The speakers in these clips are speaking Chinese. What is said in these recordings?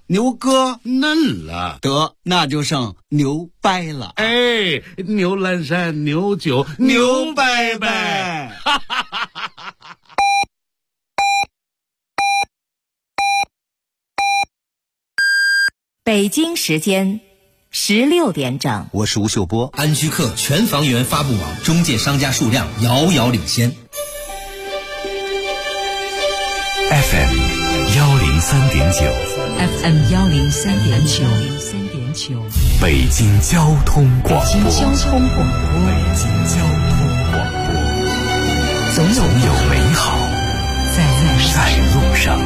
牛哥嫩了， 得那就剩牛掰了。 哎，牛栏山，牛酒，牛掰掰。 北京时间16点整， 我是吴秀波。安居客全房源发布网中介商家数量遥遥领先。 FM 103.9 FM 103.9 北京交通广播。 北京交通广播，总有美好在路上。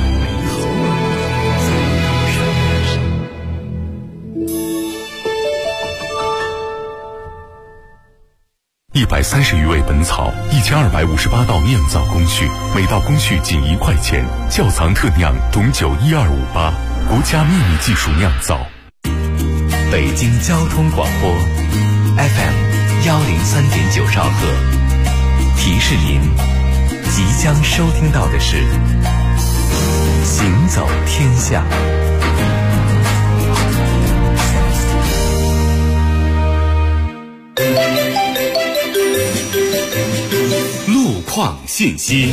130余味本草，1258道酿造工序，每道工序仅1块钱。窖藏特酿董酒12588，国家秘密技术酿造。 北京交通广播 FM 103.9兆赫，提示您即将收听到的是行走天下。 路况信息。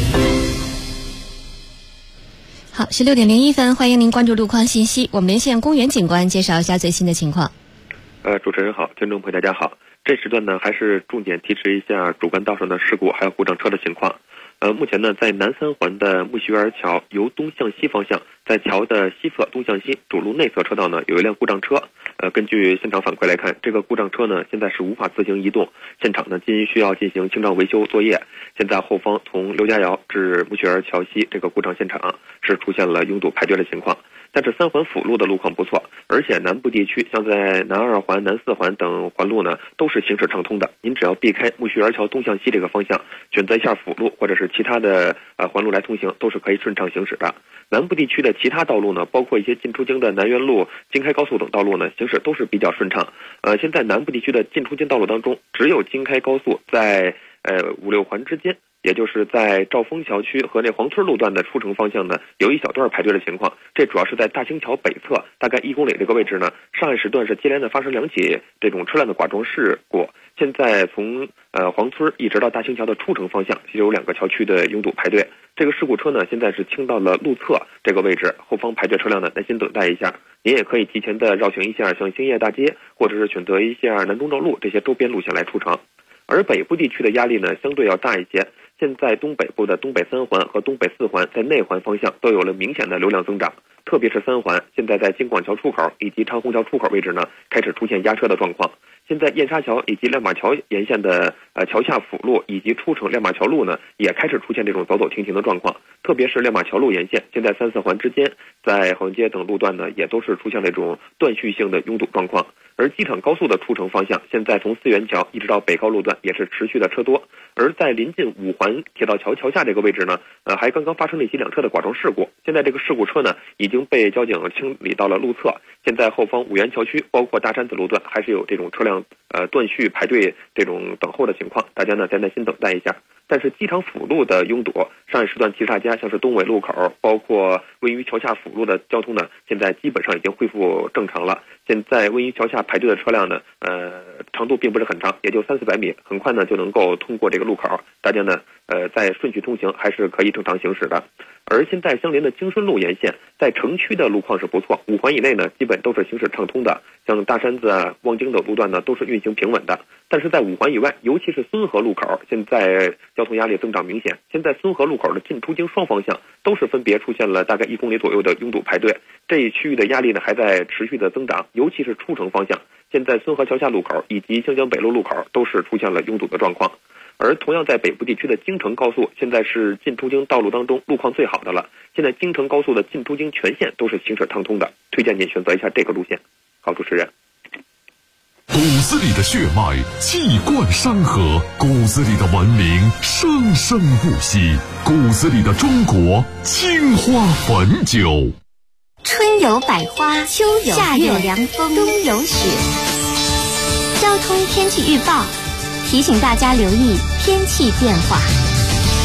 好，16点01分，欢迎您关注路况信息。我们连线公园警官介绍一下最新的情况。 主持人好，听众朋友大家好。这时段呢，还是重点提示一下主干道上的事故还有故障车的情况。目前呢，在南三环的木樨园桥由东向西方向，在桥的西侧东向西主路内侧车道呢，有一辆故障车。根据现场反馈来看，这个故障车呢，现在是无法自行移动，现场呢今需要进行清障维修作业。现在后方从刘家窑至木樨园桥西这个故障现场是出现了拥堵排队的情况。但是三环辅路的路况不错，而且南部地区像在南二环、南四环等环路呢，都是行驶畅通的。您只要避开木樨园桥东向西这个方向，选择一下辅路或者是其他的环路来通行，都是可以顺畅行驶的。南部地区的其他道路呢，包括一些进出京的南苑路、京开高速等道路呢，行驶都是比较顺畅。现在南部地区的进出京道路当中，只有京开高速在5、6环之间，也就是在兆丰桥区和那黄村路段的出城方向呢，有一小段排队的情况。这主要是在大兴桥北侧大概1公里这个位置呢，上一时段是接连的发生2起这种车辆的剐撞事故。现在从黄村一直到大兴桥的出城方向，就有2个桥区的拥堵排队。这个事故车呢，现在是倾到了路侧这个位置，后方排队车辆呢，耐心等待一下。您也可以提前的绕行一下，像兴业大街，或者是选择一下南中正路这些周边路线来出城。而北部地区的压力呢，相对要大一些。现在东北部的东北3环和东北4环在内环方向都有了明显的流量增长，特别是3环，现在在京广桥出口以及长虹桥出口位置呢，开始出现压车的状况。现在燕莎桥以及亮马桥沿线的桥下辅路以及出城亮马桥路呢，也开始出现这种走走停停的状况。特别是亮马桥路沿线，现在3、4环之间，在好运街等路段呢，也都是出现了这种断续性的拥堵状况。而机场高速的出城方向，现在从四元桥一直到北高路段也是持续的车多。而在临近5环铁道桥桥下这个位置呢，还刚刚发生了一起2车的剐撞事故。现在这个事故车呢，已经被交警清理到了路侧。现在后方五原桥区，包括大山子路段，还是有这种车辆断续排队这种等候的情况，大家呢再耐心等待一下。但是机场辅路的拥堵，上一时段提示大家，像是东纬路口，包括位于桥下辅路的交通呢，现在基本上已经恢复正常了。现在位于桥下排队的车辆呢，长度并不是很长，也就300-400米，很快呢就能够通过这个路口，大家呢在顺序通行还是可以正常行驶的。而现在相邻的京顺路沿线，在城区的路况是不错，5环以内呢基本都是行驶畅通的，像大山子啊、望京等路段呢都是运行平稳的。但是在5环以外，尤其是孙河路口，现在交通压力增长明显。现在孙河路口的进出京双方向都是分别出现了大概1公里左右的拥堵排队，这一区域的压力呢还在持续的增长，尤其是出城方向，现在孙河桥下路口以及湘江北路路口都是出现了拥堵的状况。而同样在北部地区的京承高速，现在是进出京道路当中路况最好的了。现在京承高速的进出京全线都是行驶畅通的，推荐您选择一下这个路线。好，主持人。 骨子里的血脉气贯山河，骨子里的文明生生不息，骨子里的中国青花汾酒。 春有百花，秋有夏有凉风，冬有雪。交通天气预报提醒大家留意天气变化。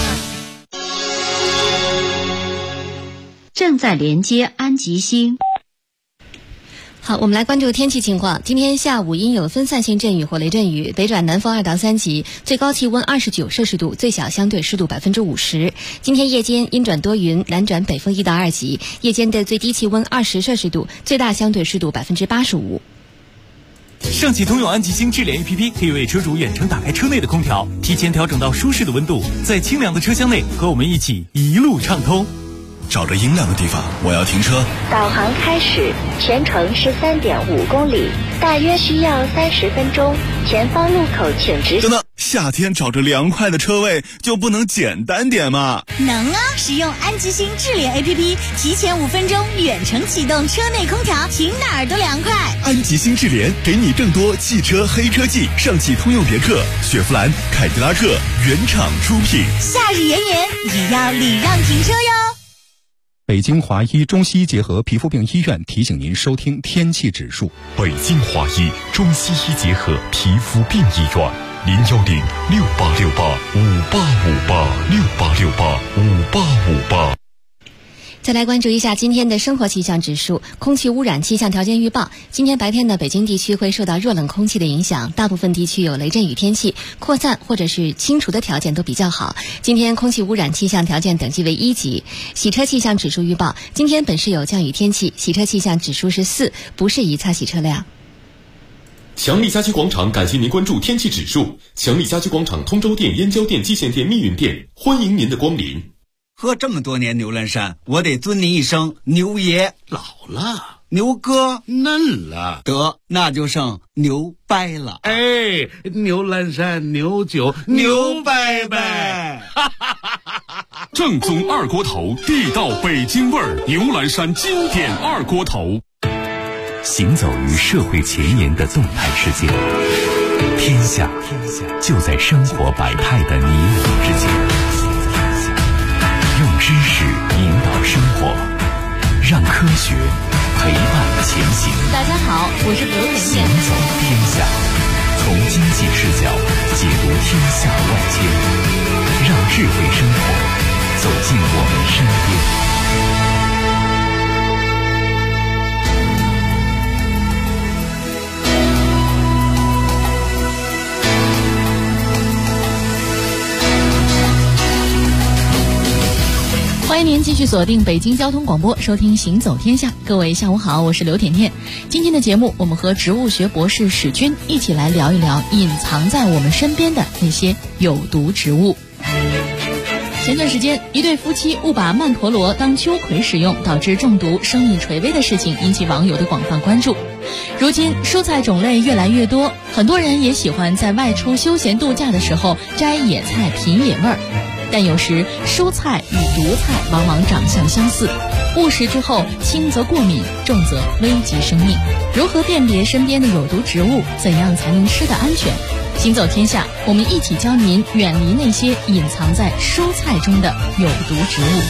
正在连接安吉星。 好，我们来关注天气情况。今天下午阴有分散性阵雨或雷阵雨，北转南风2到3级，最高气温29摄氏度，最小相对湿度50%。今天夜间阴转多云，南转北风1到2级，夜间的最低气温20摄氏度，最大相对湿度85%。 上汽通用安吉星智联 APP 可以为车主远程打开车内的空调，提前调整到舒适的温度，在清凉的车厢内和我们一起一路畅通。 找着阴凉的地方，我要停车。 导航开始，全程是3.5公里，大约需要30分钟。前方路口请直。 等等，夏天找着凉快的车位就不能简单点吗？ 能啊！使用安吉星智联 APP， 提前5分钟远程启动车内空调，停哪儿都凉快。 安吉星智联给你更多汽车黑科技，上汽通用别克、雪佛兰、凯迪拉克原厂出品。 夏日炎炎，也要礼让停车哟。 北京华医中西医结合皮肤病医院提醒您收听天气指数。 北京华医中西医结合皮肤病医院，0106868585858，68685858。 再来关注一下今天的生活气象指数。空气污染气象条件预报，今天白天的北京地区会受到热冷空气的影响，大部分地区有雷阵雨天气，扩散或者是清除的条件都比较好。今天空气污染气象条件等级为1级。洗车气象指数预报，今天本市有降雨天气，洗车气象指数是4，不适宜擦洗车辆。 强力家居广场感谢您关注天气指数。强力家居广场通州店、燕郊店、蓟县店、密云店，欢迎您的光临。 喝这么多年牛栏山，我得尊您一声牛爷。 老了， 牛哥嫩了， 得那就剩牛掰了。 哎，牛栏山牛酒牛掰掰， 正宗二锅头，地道北京味儿，牛栏山经典二锅头。 行走于社会前沿的动态世界，天下就在生活百态的你我之间。用知识引导生活，让科学陪伴前行。 大家好，我是刘伟健。 行走天下，从经济视角解读天下万千，让智慧生活走进我们身边。 欢迎您继续锁定北京交通广播，收听行走天下。各位下午好，我是刘甜甜。今天的节目，我们和植物学博士史军一起来聊一聊隐藏在我们身边的那些有毒植物。前段时间，一对夫妻误把曼陀罗当秋葵使用，导致中毒、生命垂危的事情引起网友的广泛关注。如今蔬菜种类越来越多，很多人也喜欢在外出休闲度假的时候摘野菜品野味儿。但有时蔬菜与毒菜往往长相相似，误食之后轻则过敏，重则危及生命。如何辨别身边的有毒植物？怎样才能吃得安全？行走天下，我们一起教您远离那些隐藏在蔬菜中的有毒植物。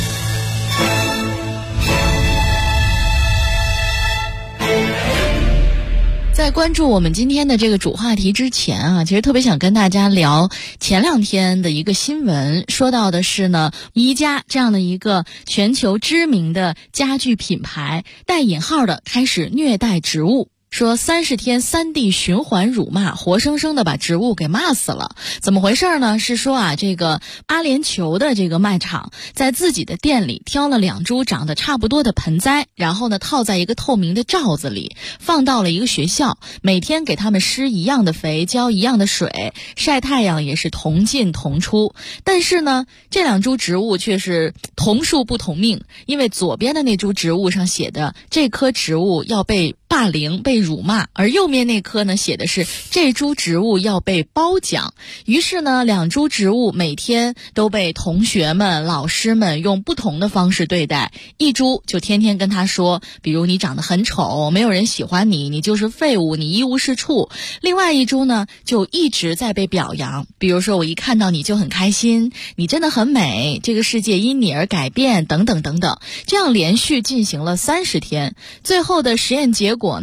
在关注我们今天的这个主话题之前啊，其实特别想跟大家聊前2天的一个新闻，说到的是呢，宜家这样的一个全球知名的家具品牌，带引号的开始虐待植物。说30天3地循环辱骂，活生生的把植物给骂死了。怎么回事呢？是说啊，这个阿联酋的这个卖场在自己的店里挑了2株长得差不多的盆栽，然后呢套在一个透明的罩子里，放到了一个学校，每天给他们施一样的肥，浇一样的水，晒太阳也是同进同出。但是呢，这2株植物却是同树不同命，因为左边的那株植物上写的这棵植物要被霸凌、被辱骂，而右面那棵呢写的是这株植物要被褒奖。于是呢，2株植物每天都被同学们、老师们用不同的方式对待。一株就天天跟他说，比如你长得很丑，没有人喜欢你，你就是废物，你一无是处。另外一株呢就一直在被表扬，比如说我一看到你就很开心，你真的很美，这个世界因你而改变，等等等等。这样连续进行了30天，最后的实验结果呢，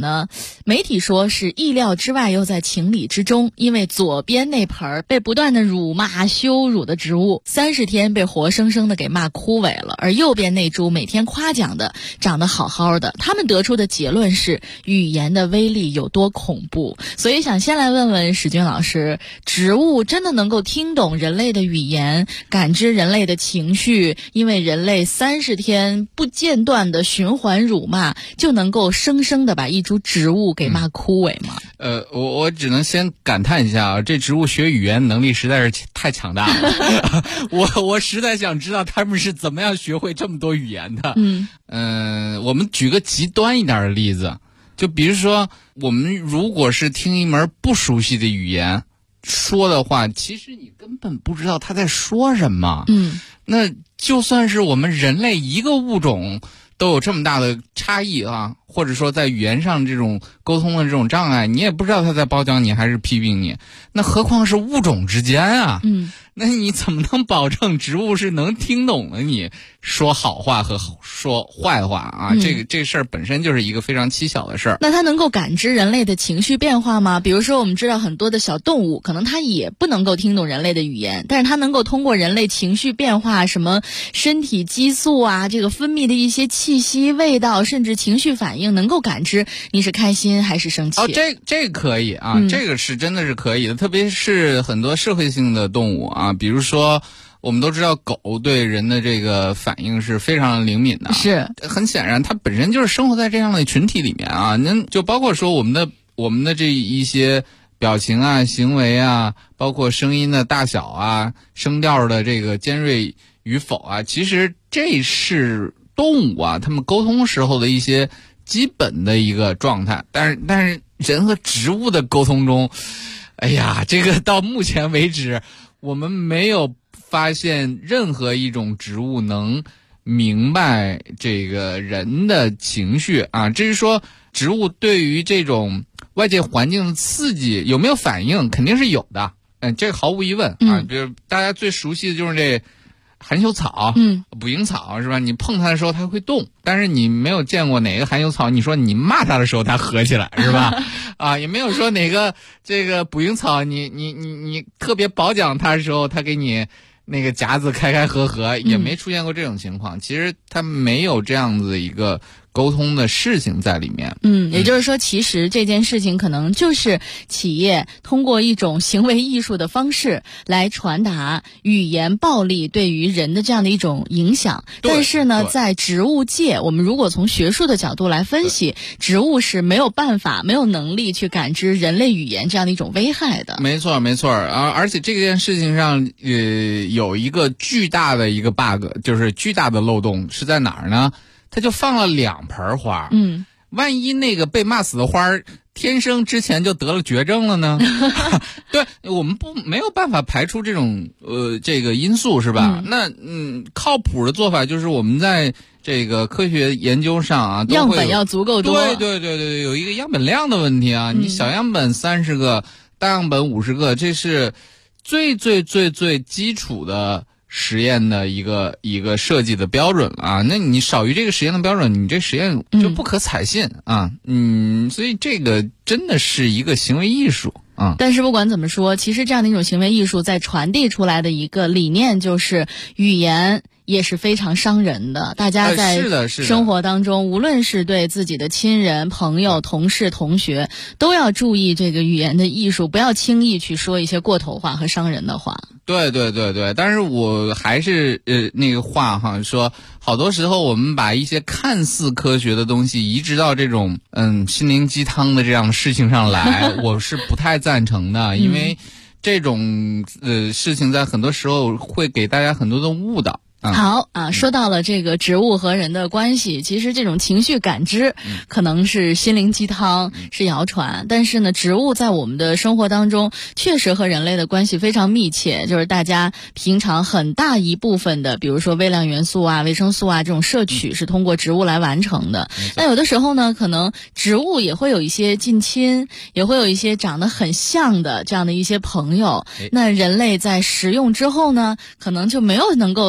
媒体说是意料之外又在情理之中，因为左边那盆被不断的辱骂羞辱的植物30天被活生生的给骂枯萎了，而右边那株每天夸奖的长得好好的，他们得出的结论是语言的威力有多恐怖。所以想先来问问史军老师，植物真的能够听懂人类的语言，感知人类的情绪，因为人类30天不间断的循环辱骂就能够生生的把一株植物给骂枯萎吗？ 我只能先感叹一下啊，这植物学语言能力实在是太强大了。我实在想知道他们是怎么样学会这么多语言的。我们举个极端一点的例子，就比如说我们如果是听一门不熟悉的语言说的话，其实你根本不知道他在说什么。那就算是我们人类一个物种都有这么大的差异啊，或者说在语言上这种沟通的这种障碍，你也不知道他在褒奖你还是批评你，那何况是物种之间啊。那你怎么能保证植物是能听懂的你说好话和说坏话啊？这事儿本身就是一个非常蹊跷的事儿。 那它能够感知人类的情绪变化吗？比如说我们知道很多的小动物可能它也不能够听懂人类的语言，但是它能够通过人类情绪变化，什么身体激素啊，这个分泌的一些气息、味道，甚至情绪反应，能够感知你是开心还是生气。 这可以啊，这个是真的是可以的，特别是很多社会性的动物啊，比如说我们都知道狗对人的这个反应是非常灵敏的， 是很显然它本身就是生活在这样的群体里面啊。那就包括说我们的这一些表情啊、行为啊，包括声音的大小啊、声调的这个尖锐与否啊，其实这是动物啊他们沟通时候的一些基本的一个状态。但是人和植物的沟通中，哎呀，这个到目前为止我们没有发现任何一种植物能明白这个人的情绪啊。至于说植物对于这种外界环境的刺激有没有反应，肯定是有的，这个毫无疑问啊。比如大家最熟悉的就是这含羞草，捕蝇草是吧？你碰它的时候它会动，但是你没有见过哪个含羞草你说你骂它的时候它合起来是吧？也没有说哪个这个捕蝇草你特别褒奖它的时候它给你那个夹子开合，也没出现过这种情况。其实它没有这样子一个沟通的事情在里面。 也就是说其实这件事情可能就是企业通过一种行为艺术的方式来传达语言暴力对于人的这样的一种影响。但是呢，在植物界，我们如果从学术的角度来分析，植物是没有办法、没有能力去感知人类语言这样的一种危害的。 没错而且这件事情上有一个巨大的一个 bug， 就是巨大的漏洞是在哪儿呢？他就放了2盆花，万一那个被骂死的花天生之前就得了绝症了呢？对，我们没有办法排除这种这个因素是吧？那靠谱的做法就是我们在这个科学研究上啊， 样本要足够多。 对，有一个样本量的问题啊。你小样本30个，大样本50个，这是最基础的实验的一个设计的标准了啊。那你少于这个实验的标准，你这实验就不可采信啊。所以这个真的是一个行为艺术啊。 但是不管怎么说，其实这样的一种行为艺术在传递出来的一个理念就是语言也是非常伤人的。大家在生活当中，无论是对自己的亲人、朋友、同事、同学，都要注意这个语言的艺术，不要轻易去说一些过头话和伤人的话。 对，但是我还是那个话哈，说好多时候我们把一些看似科学的东西移植到这种心灵鸡汤的这样的事情上来，我是不太赞成的，因为这种事情在很多时候会给大家很多的误导。 好啊，说到了这个植物和人的关系，其实这种情绪感知可能是心灵鸡汤，是谣传，但是呢，植物在我们的生活当中确实和人类的关系非常密切，就是大家平常很大一部分的，比如说微量元素啊、维生素啊这种摄取是通过植物来完成的。那有的时候呢，可能植物也会有一些近亲，也会有一些长得很像的这样的一些朋友，那人类在食用之后呢，可能就没有能够达到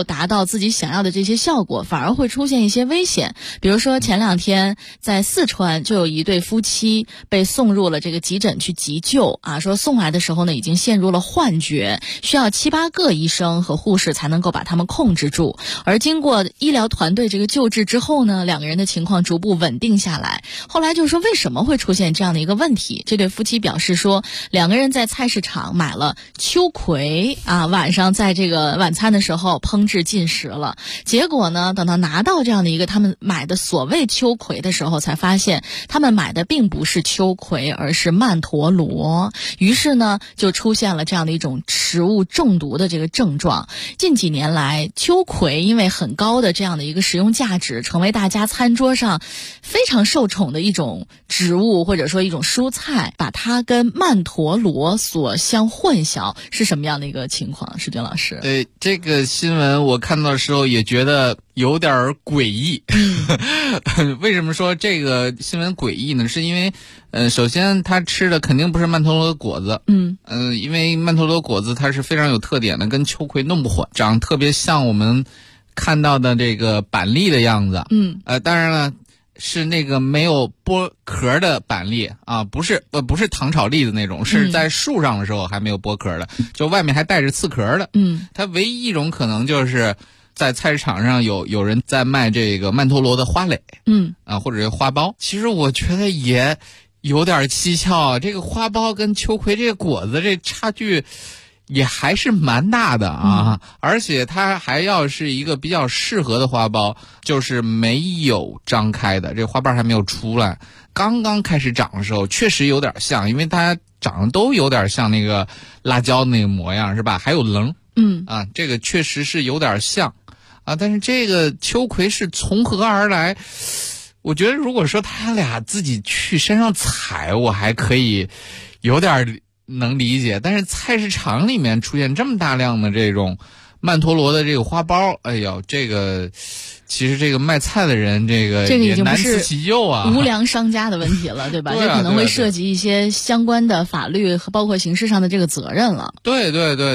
自己想要的这些效果，反而会出现一些危险。比如说前2天在四川就有一对夫妻被送入了这个急诊去急救啊，说送来的时候呢已经陷入了幻觉，需要7、8个医生和护士才能够把他们控制住。而经过医疗团队这个救治之后呢，2个人的情况逐步稳定下来。后来就说为什么会出现这样的一个问题，这对夫妻表示说，2个人在菜市场买了秋葵啊，晚上在这个晚餐的时候烹制进食了，结果呢等到拿到这样的一个他们买的所谓秋葵的时候，才发现他们买的并不是秋葵，而是曼陀罗。于是呢就出现了这样的一种食物中毒的这个症状。近几年来，秋葵因为很高的这样的一个食用价值，成为大家餐桌上非常受宠的一种植物或者说一种蔬菜，把它跟曼陀罗所相混淆，是什么样的一个情况？世军老师。 对，这个新闻我看到的时候也觉得有点诡异。为什么说这个新闻诡异呢？是因为首先他吃的肯定不是曼陀罗的果子。因为曼陀罗果子它是非常有特点的，跟秋葵弄不混，长特别像我们看到的这个板栗的样子。当然了，是那个没有剥壳的板栗啊，不是糖炒栗子那种，是在树上的时候还没有剥壳的，就外面还带着刺壳的。它唯一一种可能就是在菜市场上有人在卖这个曼陀罗的花蕾，或者是花苞。其实我觉得也有点蹊跷，这个花苞跟秋葵这个果子这差距也还是蛮大的啊。而且它还要是一个比较适合的花苞，就是没有张开的，这花瓣还没有出来，刚刚开始长的时候确实有点像，因为它长得都有点像那个辣椒那个模样，是吧？还有棱，这个确实是有点像啊。但是这个秋葵是从何而来？我觉得如果说他俩自己去山上采，我还可以有点能理解，但是菜市场里面出现这么大量的这种曼陀罗的这个花苞，哎呦，这个其实这个卖菜的人这个也难辞其咎啊， 无良商家的问题了，对吧？这可能会涉及一些相关的法律和包括刑事上的这个责任了。 对，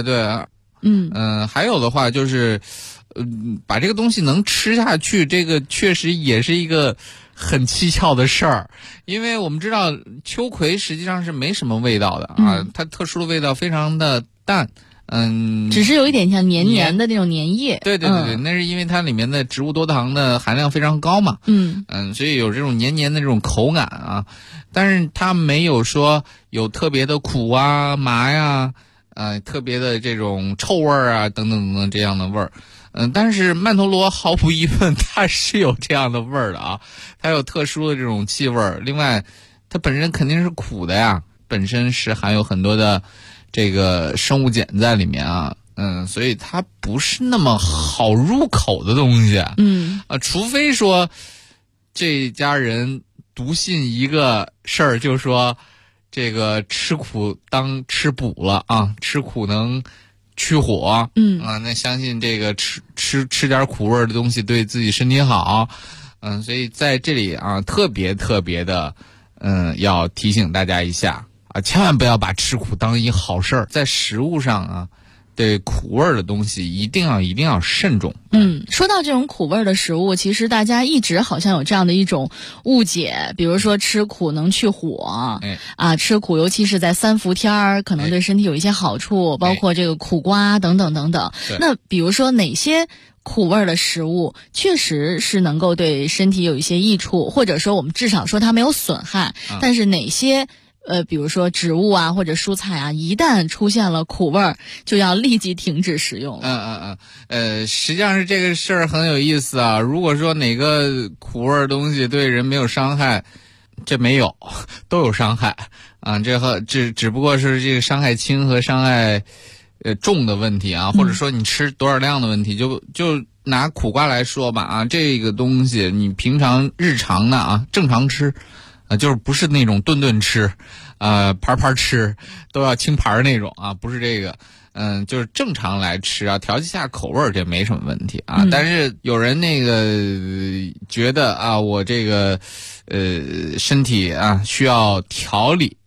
还有的话就是把这个东西能吃下去，这个确实也是一个很蹊跷的事儿。因为我们知道秋葵实际上是没什么味道的啊，它特殊的味道非常的淡， 只是有一点像黏黏的那种粘液。 对，那是因为它里面的植物多糖的含量非常高嘛。所以有这种黏黏的这种口感啊，但是它没有说有特别的苦啊、麻呀，特别的这种臭味啊等等这样的味儿。但是曼陀罗毫无疑问它是有这样的味儿的啊，它有特殊的这种气味儿。另外它本身肯定是苦的呀，本身是含有很多的这个生物碱在里面啊，所以它不是那么好入口的东西。除非说这家人笃信一个事儿，就是说这个吃苦当吃补了啊，吃苦能去火。那相信这个吃点苦味的东西对自己身体好。所以在这里啊，特别的要提醒大家一下啊，千万不要把吃苦当一好事儿，在食物上啊，对苦味的东西一定要慎重。 说到这种苦味的食物，其实大家一直好像有这样的一种误解，比如说吃苦能去火，吃苦尤其是在3伏天儿，可能对身体有一些好处，包括这个苦瓜等等。那比如说哪些苦味的食物确实是能够对身体有一些益处，或者说我们至少说它没有损害，但是哪些比如说植物啊或者蔬菜啊，一旦出现了苦味儿，就要立即停止食用。 实际上是这个事儿很有意思啊。如果说哪个苦味的东西对人没有伤害，这没有，都有伤害啊。这只不过是这个伤害轻和伤害重的问题啊，或者说你吃多少量的问题。就拿苦瓜来说吧啊，这个东西你平常日常的啊正常吃。就是不是那种顿吃，盘吃都要清盘那种啊，不是这个，就是正常来吃啊，调剂下口味这没什么问题啊。但是有人那个觉得啊，我这个身体啊需要调理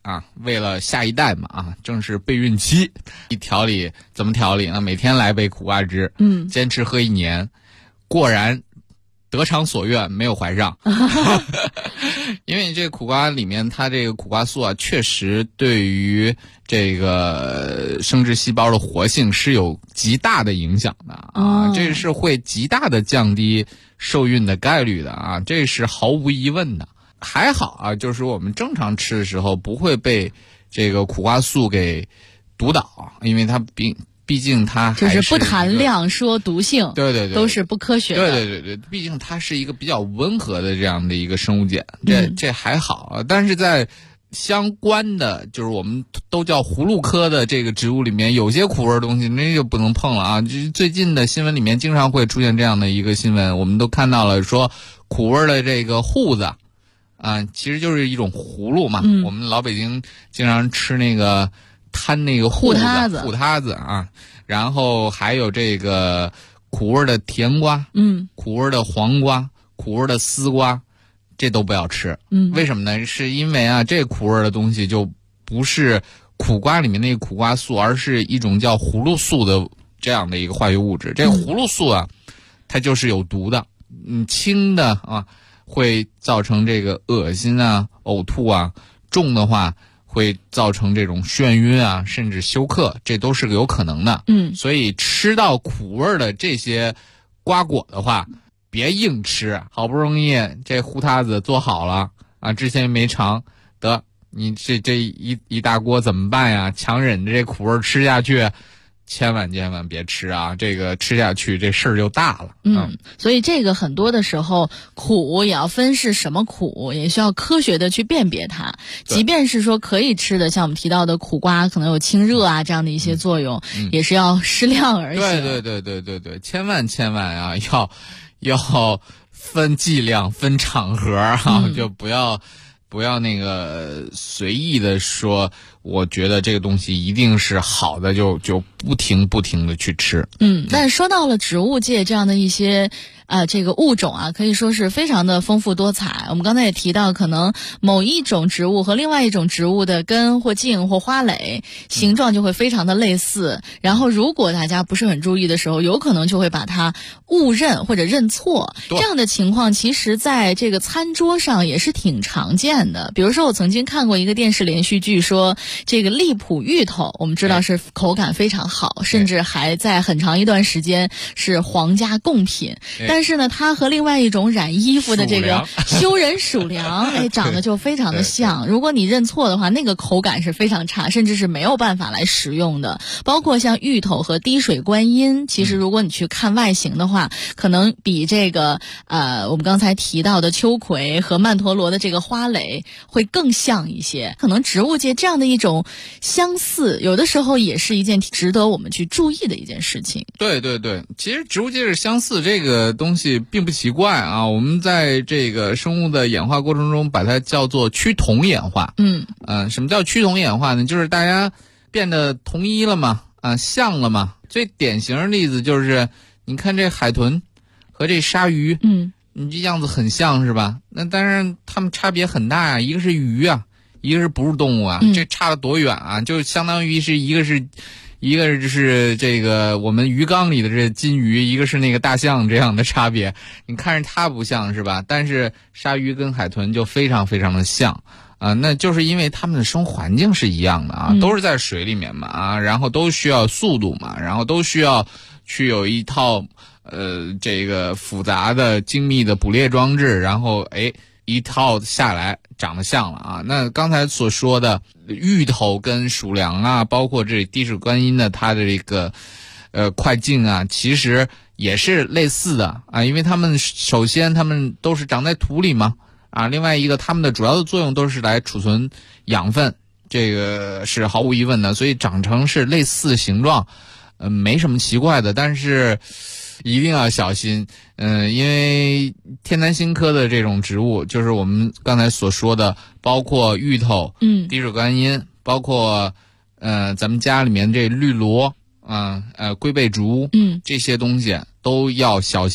啊，为了下一代嘛啊，正是备孕期，调理怎么调理呢？每天来杯苦瓜汁，坚持喝1年，果然得偿所愿，没有怀上。因为这个苦瓜里面，它这个苦瓜素啊，确实对于这个生殖细胞的活性是有极大的影响的啊，这是会极大的降低受孕的概率的啊，这是毫无疑问的。还好啊，就是我们正常吃的时候不会被这个苦瓜素给毒倒，因为它毕竟它还就是不谈量说毒性， 对， 都是不科学的。 对，毕竟它是一个比较温和的这样的一个生物碱，这还好。但是在相关的，就是我们都叫葫芦科的这个植物里面，有些苦味的东西那就不能碰了啊。就是最近的新闻里面经常会出现这样的一个新闻，我们都看到了说苦味的这个瓠子啊，其实就是一种葫芦嘛。我们老北京经常吃那个摊那个瓠塌子啊，然后还有这个苦味的甜瓜，苦味的黄瓜，苦味的丝瓜，这都不要吃。为什么呢？是因为啊，这苦味的东西就不是苦瓜里面那个苦瓜素，而是一种叫葫芦素的这样的一个化学物质。这个葫芦素啊，它就是有毒的。轻的啊，会造成这个恶心啊、呕吐啊；重的话，会造成这种眩晕啊，甚至休克，这都是有可能的。所以吃到苦味的这些瓜果的话，别硬吃。好不容易这瓠塌子做好了啊，之前没尝得，你这一大锅怎么办呀？强忍着这苦味吃下去，千万别吃啊！这个吃下去这事儿就大了。 所以这个很多的时候苦也要分是什么苦，也需要科学的去辨别它。即便是说可以吃的，像我们提到的苦瓜，可能有清热啊这样的一些作用，也是要适量而行。 对，千万啊，要分剂量、分场合啊，就不要那个随意的说，我觉得这个东西一定是好的，就不停的去吃。 但是说到了植物界这样的一些这个物种啊，可以说是非常的丰富多彩。我们刚才也提到，可能某一种植物和另外一种植物的根或茎或花蕾形状就会非常的类似，然后如果大家不是很注意的时候，有可能就会把它误认或者认错。这样的情况其实在这个餐桌上也是挺常见的。比如说我曾经看过一个电视连续剧，说这个荔浦芋头我们知道是口感非常好，甚至还在很长一段时间是皇家贡品。但是呢，它和另外一种染衣服的这个修人鼠粮，长得就非常的像。如果你认错的话，那个口感是非常差，甚至是没有办法来食用的。包括像芋头和滴水观音，其实如果你去看外形的话，可能比这个我们刚才提到的秋葵和曼陀罗的这个花蕾会更像一些。可能植物界这样的一种相似，有的时候也是一件值得我们去注意的一件事情。 对，其实植物界是相似，这个东西并不奇怪啊。我们在这个生物的演化过程中，把它叫做趋同演化。什么叫趋同演化呢？就是大家变得同一了嘛，像了嘛。最典型的例子就是，你看这海豚和这鲨鱼，你这样子很像是吧？那当然它们差别很大呀，一个是鱼啊，一个是哺乳动物啊，这差了多远啊？就相当于是一个就是这个我们鱼缸里的这金鱼，一个是那个大象这样的差别。你看着它不像是吧？但是鲨鱼跟海豚就非常的像啊，那就是因为它们的生活环境是一样的啊，都是在水里面嘛啊，然后都需要速度嘛，然后都需要去有一套这个复杂的精密的捕猎装置，然后一套下来长得像了啊。那刚才所说的芋头跟鼠粮啊，包括这滴水观音的它的这个块茎啊，其实也是类似的啊，因为它们首先它们都是长在土里嘛啊，另外一个它们的主要的作用都是来储存养分，这个是毫无疑问的，所以长成是类似的形状没什么奇怪的。但是一定要小心，因为天南星科的这种植物，就是我们刚才所说的，包括芋头、滴水观音，包括咱们家里面这绿萝龟背竹，这些东西都要小心。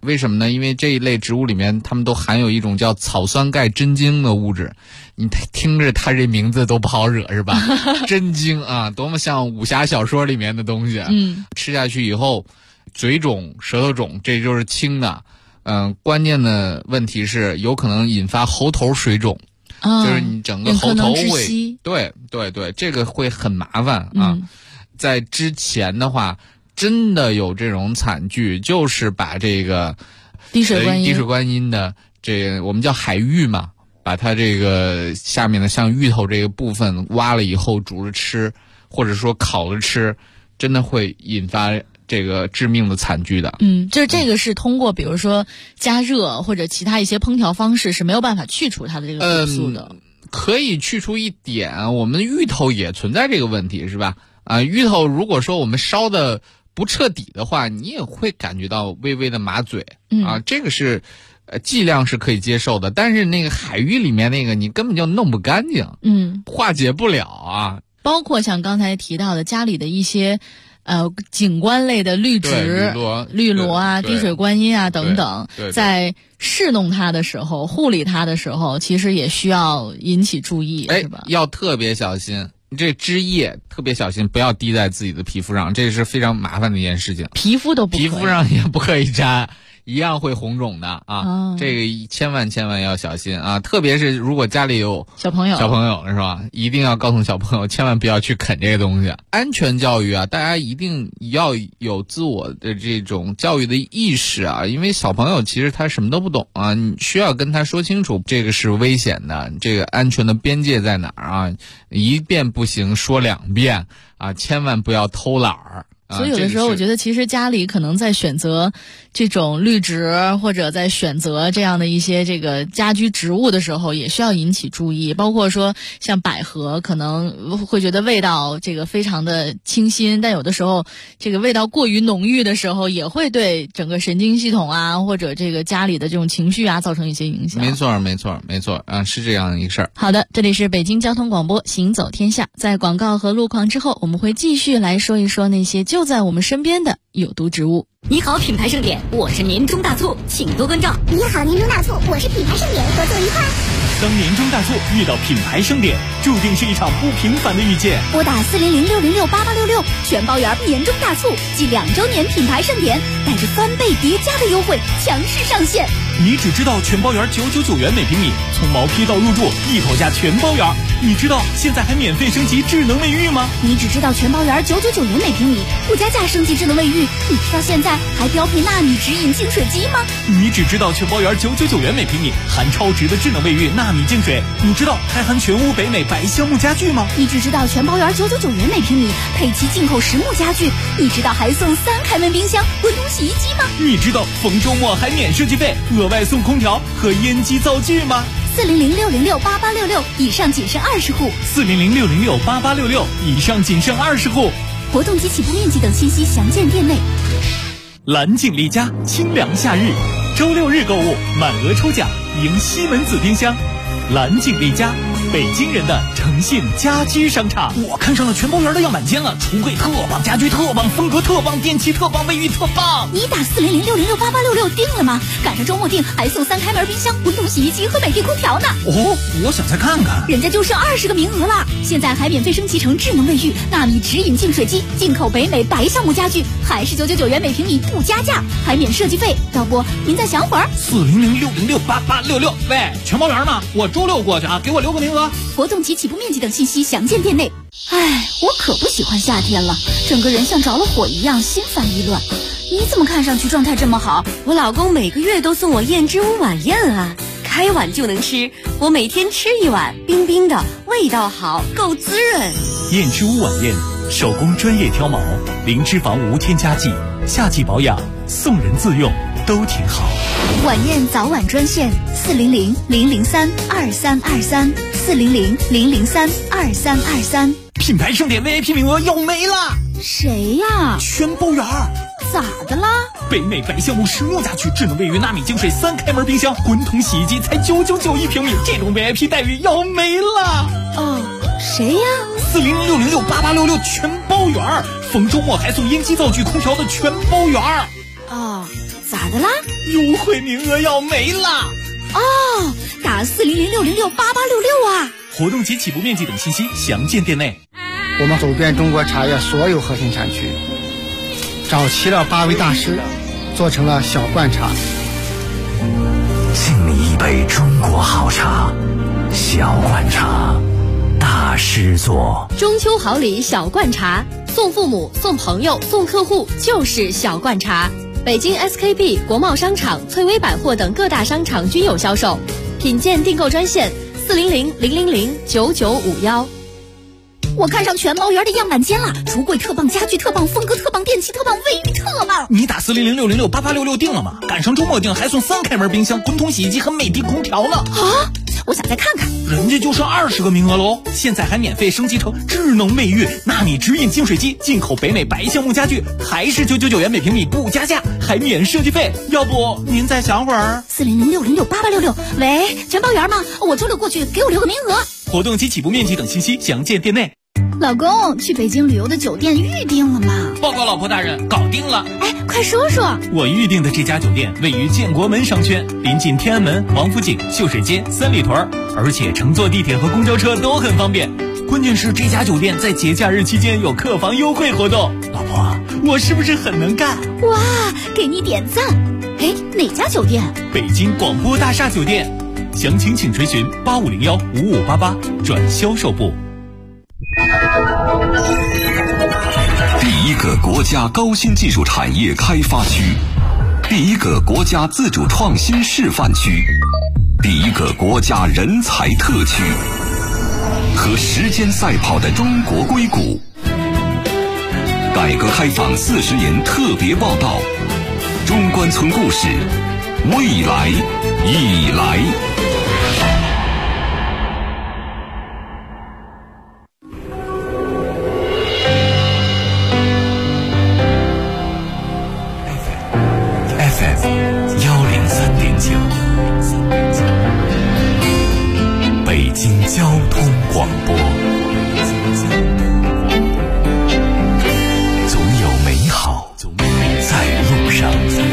为什么呢？因为这一类植物里面它们都含有一种叫草酸钙真精的物质，你听着它这名字都不好惹是吧？真精啊，多么像武侠小说里面的东西。吃下去以后嘴肿舌头肿，这就是轻的。关键的问题是有可能引发喉头水肿，就是你整个喉头会，对，这个会很麻烦啊。在之前的话真的有这种惨剧，就是把这个滴水观音的这个我们叫海芋嘛，把它这个下面的像芋头这个部分挖了以后煮着吃，或者说烤着吃，真的会引发这个致命的惨剧的。 就是这个是通过比如说加热或者其他一些烹调方式是没有办法去除它的这个毒素的。 可以去除一点，我们芋头也存在这个问题是吧？芋头如果说我们烧的不彻底的话，你也会感觉到微微的麻嘴这个是剂量是可以接受的，但是那个海芋里面那个你根本就弄不干净，化解不了啊。 包括像刚才提到的家里的一些景观类的绿植、绿萝啊、滴水观音啊等等，在侍弄它的时候、护理它的时候，其实也需要引起注意，是吧？ 要特别小心。这汁液特别小心，不要滴在自己的皮肤上，这是非常麻烦的一件事情。 皮肤上也不可以沾，一样会红肿的啊。这个千万要小心啊！特别是如果家里有小朋友是吧？一定要告诉小朋友，千万不要去啃这个东西。安全教育啊，大家一定要有自我的这种教育的意识啊，因为小朋友其实他什么都不懂啊，你需要跟他说清楚，这个是危险的，这个安全的边界在哪儿啊？一遍不行，说2遍啊，千万不要偷懒儿。 所以有的时候我觉得其实家里可能在选择这种绿植或者在选择这样的一些这个家居植物的时候也需要引起注意，包括说像百合可能会觉得味道这个非常的清新，但有的时候这个味道过于浓郁的时候也会对整个神经系统啊或者这个家里的这种情绪啊造成一些影响。 没错啊，是这样一个事儿。 好的，这里是北京交通广播行走天下，在广告和路况之后，我们会继续来说一说那些就在我们身边的有毒植物。 你好，品牌盛典，我是年终大促，请多关照。 你好，年终大促，我是品牌盛典，合作愉快。 当年终大促遇到品牌盛典，注定是一场不平凡的遇见。 拨打400-606-8866，全包圆年终大促暨2周年品牌盛典，带着翻倍叠加的优惠强势上线。 你只知道全包圆999元每平米，从毛坯到入住一头家全包圆。你知道现在还免费升级智能卫浴吗？ 你只知道全包圆999元每平米，不加价升级智能卫浴。你知道现在还标配纳米直饮净水机吗？ 你只知道全包圆999元每平米，含超值的智能卫浴纳米净水。你知道还含全屋北美白橡木家具吗？ 你只知道全包圆999元每平米，配齐进口实木家具。你知道还送3开门冰箱、滚筒洗衣机吗？ 你知道逢周末还免设计费，额外送空调和烟机灶具吗 ？400-606-8866，以上仅剩20户。 400-606-8866，以上仅剩20户。 活动及起步面积等信息详见店内。 蓝景丽家清凉夏日，周6日购物满额抽奖，赢西门子冰箱。蓝景丽家，北京人的诚信家居商场。我看上了全包圆的样板间了，橱柜特棒，家居特棒，风格特棒，电器特棒，卫浴特棒。 你打400-606-8866定了吗？赶上周末订还送3开门冰箱、滚筒洗衣机和美的空调呢。 哦，我想再看看。 人家就剩20个名额了，现在还免费升级成智能卫浴、纳米直饮净水机、进口北美白橡木家具，还是999元每平米不加价，还免设计费。要不您再想会儿 ？400-606-8866。喂，全包圆呢？我周6过去啊，给我留个名额。 活动及起步面积等信息详见店内。哎，我可不喜欢夏天了，整个人像着了火一样，心烦意乱。你怎么看上去状态这么好？ 我老公每个月都送我燕之屋晚宴啊，开碗就能吃，我每天吃1碗，冰冰的，味道好，够滋润。 燕之屋晚宴，手工专业挑毛，零脂肪无添加剂，夏季保养，送人自用都挺好。 晚宴早晚专线400-003-2323，400-003-2323。 品牌盛典 VIP 名额要没了。 谁呀？ 全包圆。 咋的啦？ 北美白橡木实木家具、智能卫浴、纳米净水、3开门冰箱、滚筒洗衣机才999一平米，这种 VIP 待遇要没了。 哦，谁呀 ？400-606-8866全包圆，逢周末还送烟机灶具、空调的全包圆。 哦，咋咋的啦？ 优惠名额要没了！ 哦，打400-606-8866啊！ 活动及起步面积等信息详见店内。 我们走遍中国茶叶所有核心产区，找齐了8位大师，做成了小罐茶。 敬你一杯中国好茶，小罐茶，大师做。 中秋好礼小罐茶，送父母、送朋友、送客户就是小罐茶。北京 SKP、国贸商场、翠微百货等各大商场均有销售。品鉴订购专线400-000-9951。 我看上全包园的样板间了，橱柜特棒，家具特棒，风格特棒，电器特棒，卫浴特棒。 你打400-606-8866定了吗？赶上周末定还送3开门冰箱、滚筒洗衣机和美的空调呢。 啊！我想再看看。 人家就剩20个名额喽，现在还免费升级成智能卫浴、纳米直饮净水机，进口北美白橡木家具，还是999元每平米不加价，还免设计费。要不您再想会儿 ？400-606-8866。喂，全包园吗？我周六过去，给我留个名额。 活动及起步面积等信息详见店内。 老公，去北京旅游的酒店预定了吗？ 报告老婆大人，搞定了。 哎，快说说。 我预定的这家酒店位于建国门商圈，临近天安门、王府井、秀水街、三里屯，而且乘坐地铁和公交车都很方便。关键是这家酒店在节假日期间有客房优惠活动。老婆，我是不是很能干？ 哇，给你点赞。哎，哪家酒店？ 北京广播大厦酒店。详情请垂询8501-5588转销售部。 第一个国家高新技术产业开发区，第一个国家自主创新示范区，第一个国家人才特区，和时间赛跑的中国硅谷。改革开放40年特别报道，中关村故事，未来已来。 北京交通广播，总有美好在路上。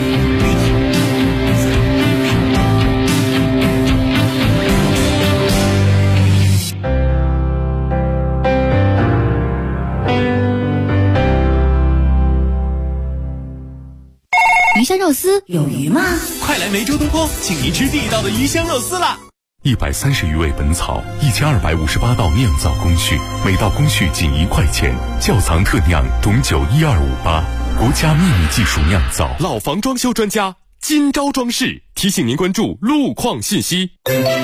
鱼香肉丝有鱼吗？ 快来梅州东坡，请您吃地道的鱼香肉丝啦 ！130余味本草，1258道酿造工序，每道工序仅1块钱。窖藏特酿董酒12588，国家秘密技术酿造。 老房装修专家金招装饰提醒您关注路况信息。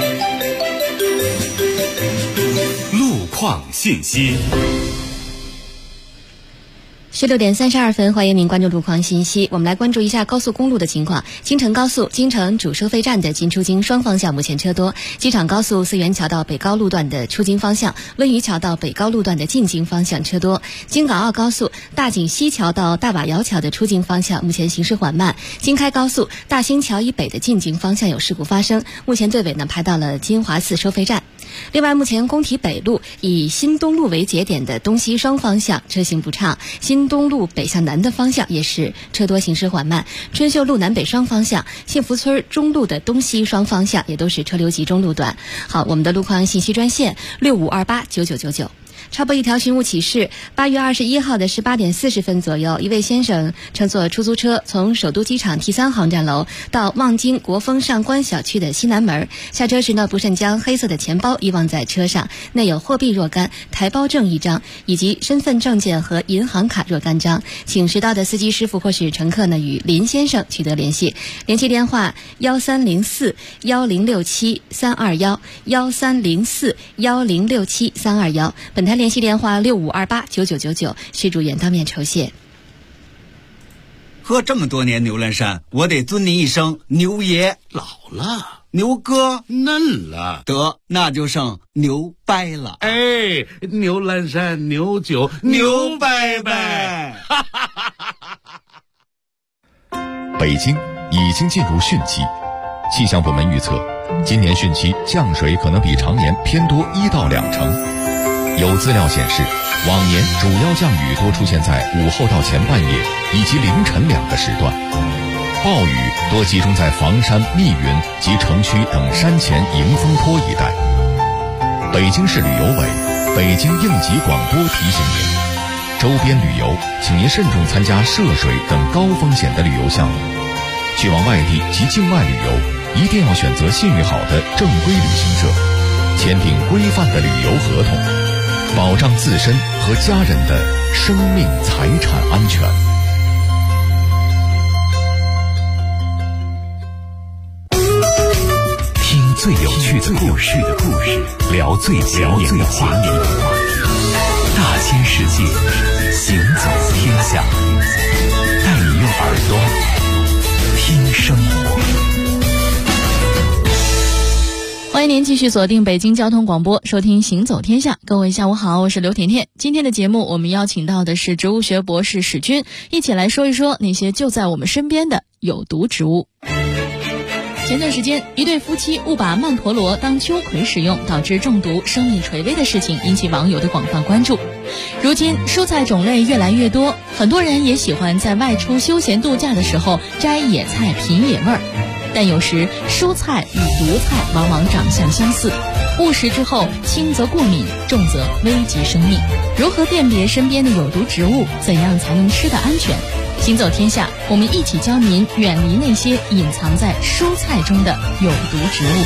路况信息。 16点32分，欢迎您关注路况信息。我们来关注一下高速公路的情况。京承高速京承主收费站的进出京双方向目前车多，机场高速四元桥到北高路段的出京方向，温榆桥到北高路段的进京方向车多。京港澳高速大井西桥到大瓦窑桥的出京方向目前行驶缓慢。京开高速大兴桥以北的进京方向有事故发生，目前队尾呢排到了金华寺收费站。另外，目前工体北路以新东路为节点的东西双方向车行不畅，新东路北向南的方向也是车多行驶缓慢。春秀路南北双方向、幸福村中路的东西双方向也都是车流集中路段。好，我们的路况信息专线65289999。插播一条寻物启事：8月21号的18点40分左右，一位先生乘坐出租车从首都机场 T3 航站楼到望京国风上官小区的西南门，下车时呢，不慎将黑色的钱包遗忘在车上，内有货币若干、台胞证1张以及身份证件和银行卡若干张，请识到的司机师傅或是乘客呢与林先生取得联系，联系电话1304-1067-321 1304-1067-321，本台联系电话65289999，施主愿当面酬谢。 喝这么多年牛栏山，我得尊您一声牛爷。 老了， 牛哥嫩了， 得那就剩牛掰了。 哎，牛栏山牛酒牛掰掰。 北京已经进入汛期，气象部门预测，今年汛期降水可能比常年偏多1到2成。有资料显示，往年主要降雨多出现在午后到前半夜以及凌晨2个时段。 暴雨多集中在房山、密云及城区等山前迎风坡一带。北京市旅游委、北京应急广播提醒您，周边旅游请您慎重参加涉水等高风险的旅游项目。去往外地及境外旅游，一定要选择信誉好的正规旅行社，签订规范的旅游合同，保障自身和家人的生命财产安全。 听最有趣的故事，聊最前沿的话题，大千世界，行走天下，带你用耳朵听生活。 欢迎您继续锁定北京交通广播，收听行走天下。各位下午好，我是刘甜甜。今天的节目我们邀请到的是植物学博士史军，一起来说一说那些就在我们身边的有毒植物。前段时间，一对夫妻误把曼陀罗当秋葵使用，导致中毒、生命垂危的事情引起网友的广泛关注。如今，蔬菜种类越来越多，很多人也喜欢在外出休闲度假的时候摘野菜品野味儿。但有时蔬菜与毒菜往往长相相似，误食之后轻则过敏，重则危及生命。如何辨别身边的有毒植物？怎样才能吃得安全？行走天下，我们一起教您远离那些隐藏在蔬菜中的有毒植物。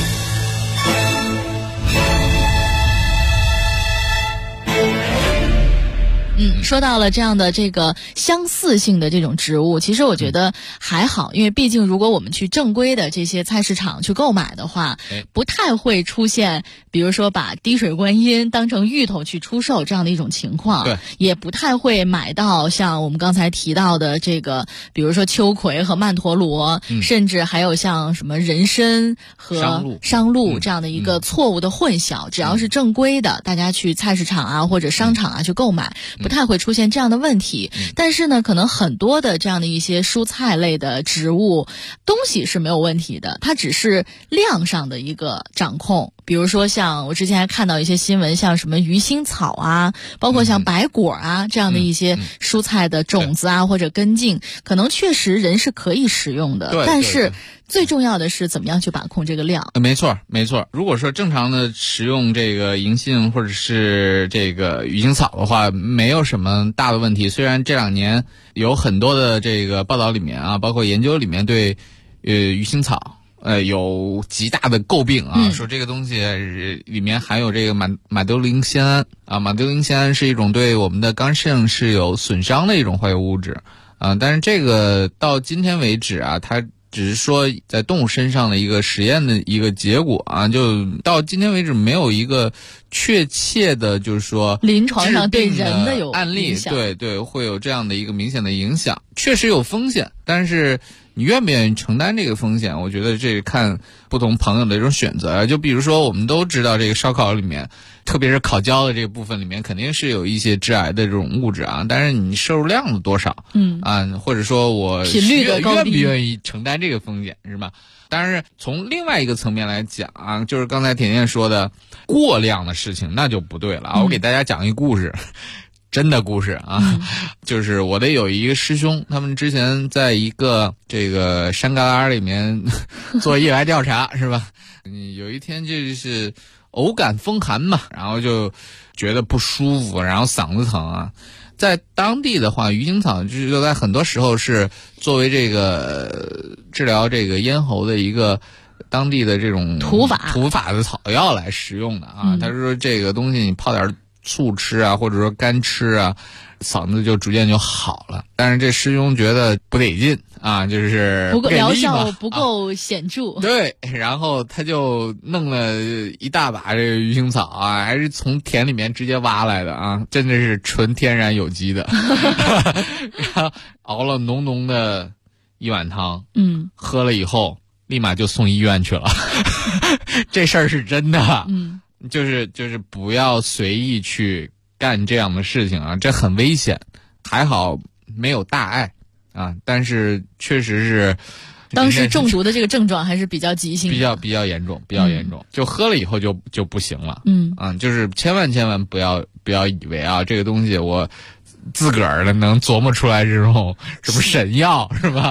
说到了这样的这个相似性的这种植物，其实我觉得还好，因为毕竟如果我们去正规的这些菜市场去购买的话，不太会出现比如说把滴水观音当成芋头去出售这样的一种情况，对，也不太会买到像我们刚才提到的这个比如说秋葵和曼陀罗，甚至还有像什么人参和商陆这样的一个错误的混淆。只要是正规的，大家去菜市场啊或者商场啊去购买，不太会出现这样的问题。但是呢，可能很多的这样的一些蔬菜类的植物东西是没有问题的，它只是量上的一个掌控。比如说像我之前还看到一些新闻，像什么鱼腥草啊，包括像白果啊这样的一些蔬菜的种子啊或者根茎，可能确实人是可以食用的，但是最重要的是怎么样去把控这个量。 没错没错，如果说正常的食用这个银杏或者是这个鱼腥草的话，没有什么大的问题。虽然这2年有很多的这个报道里面啊，包括研究里面对鱼腥草有极大的诟病啊，说这个东西里面含有这个马德林酰胺啊，马德林酰胺是一种对我们的肝肾是有损伤的一种化学物质啊，但是这个到今天为止啊，它只是说在动物身上的一个实验的一个结果啊，就到今天为止没有一个确切的就是说临床上对人的有案例，对，会有这样的一个明显的影响，确实有风险，但是你愿不愿意承担这个风险，我觉得这看不同朋友的一种选择。就比如说我们都知道这个烧烤里面，特别是烤焦的这个部分里面肯定是有一些致癌的这种物质啊，但是你摄入量的多少或者说我频率的高低， 愿不愿意承担这个风险是吧？当然从另外一个层面来讲啊，就是刚才甜甜说的过量的事情那就不对了啊。我给大家讲一个故事真的故事啊，就是我的有一个师兄，他们之前在一个这个山旮旯里面做野外调查是吧？有一天就是偶感风寒嘛，然后就觉得不舒服，然后嗓子疼啊。在当地的话，鱼腥草就在很多时候是作为这个治疗这个咽喉的一个当地的这种土法的草药来食用的啊。他说这个东西你泡点醋吃啊，或者说干吃啊，嗓子就逐渐就好了。但是这师兄觉得不得劲啊，就是不够疗效不够显著对，然后他就弄了一大把这个鱼腥草啊，还是从田里面直接挖来的啊，真的是纯天然有机的然后熬了浓浓的一碗汤，喝了以后立马就送医院去了这事儿是真的，就是不要随意去干这样的事情啊，这很危险。还好没有大碍啊，但是确实是当时中毒的这个症状还是比较急性的， 比较严重，就喝了以后就不行了。就是千万不要以为啊，这个东西我自个儿的能琢磨出来这种什么神药是吧？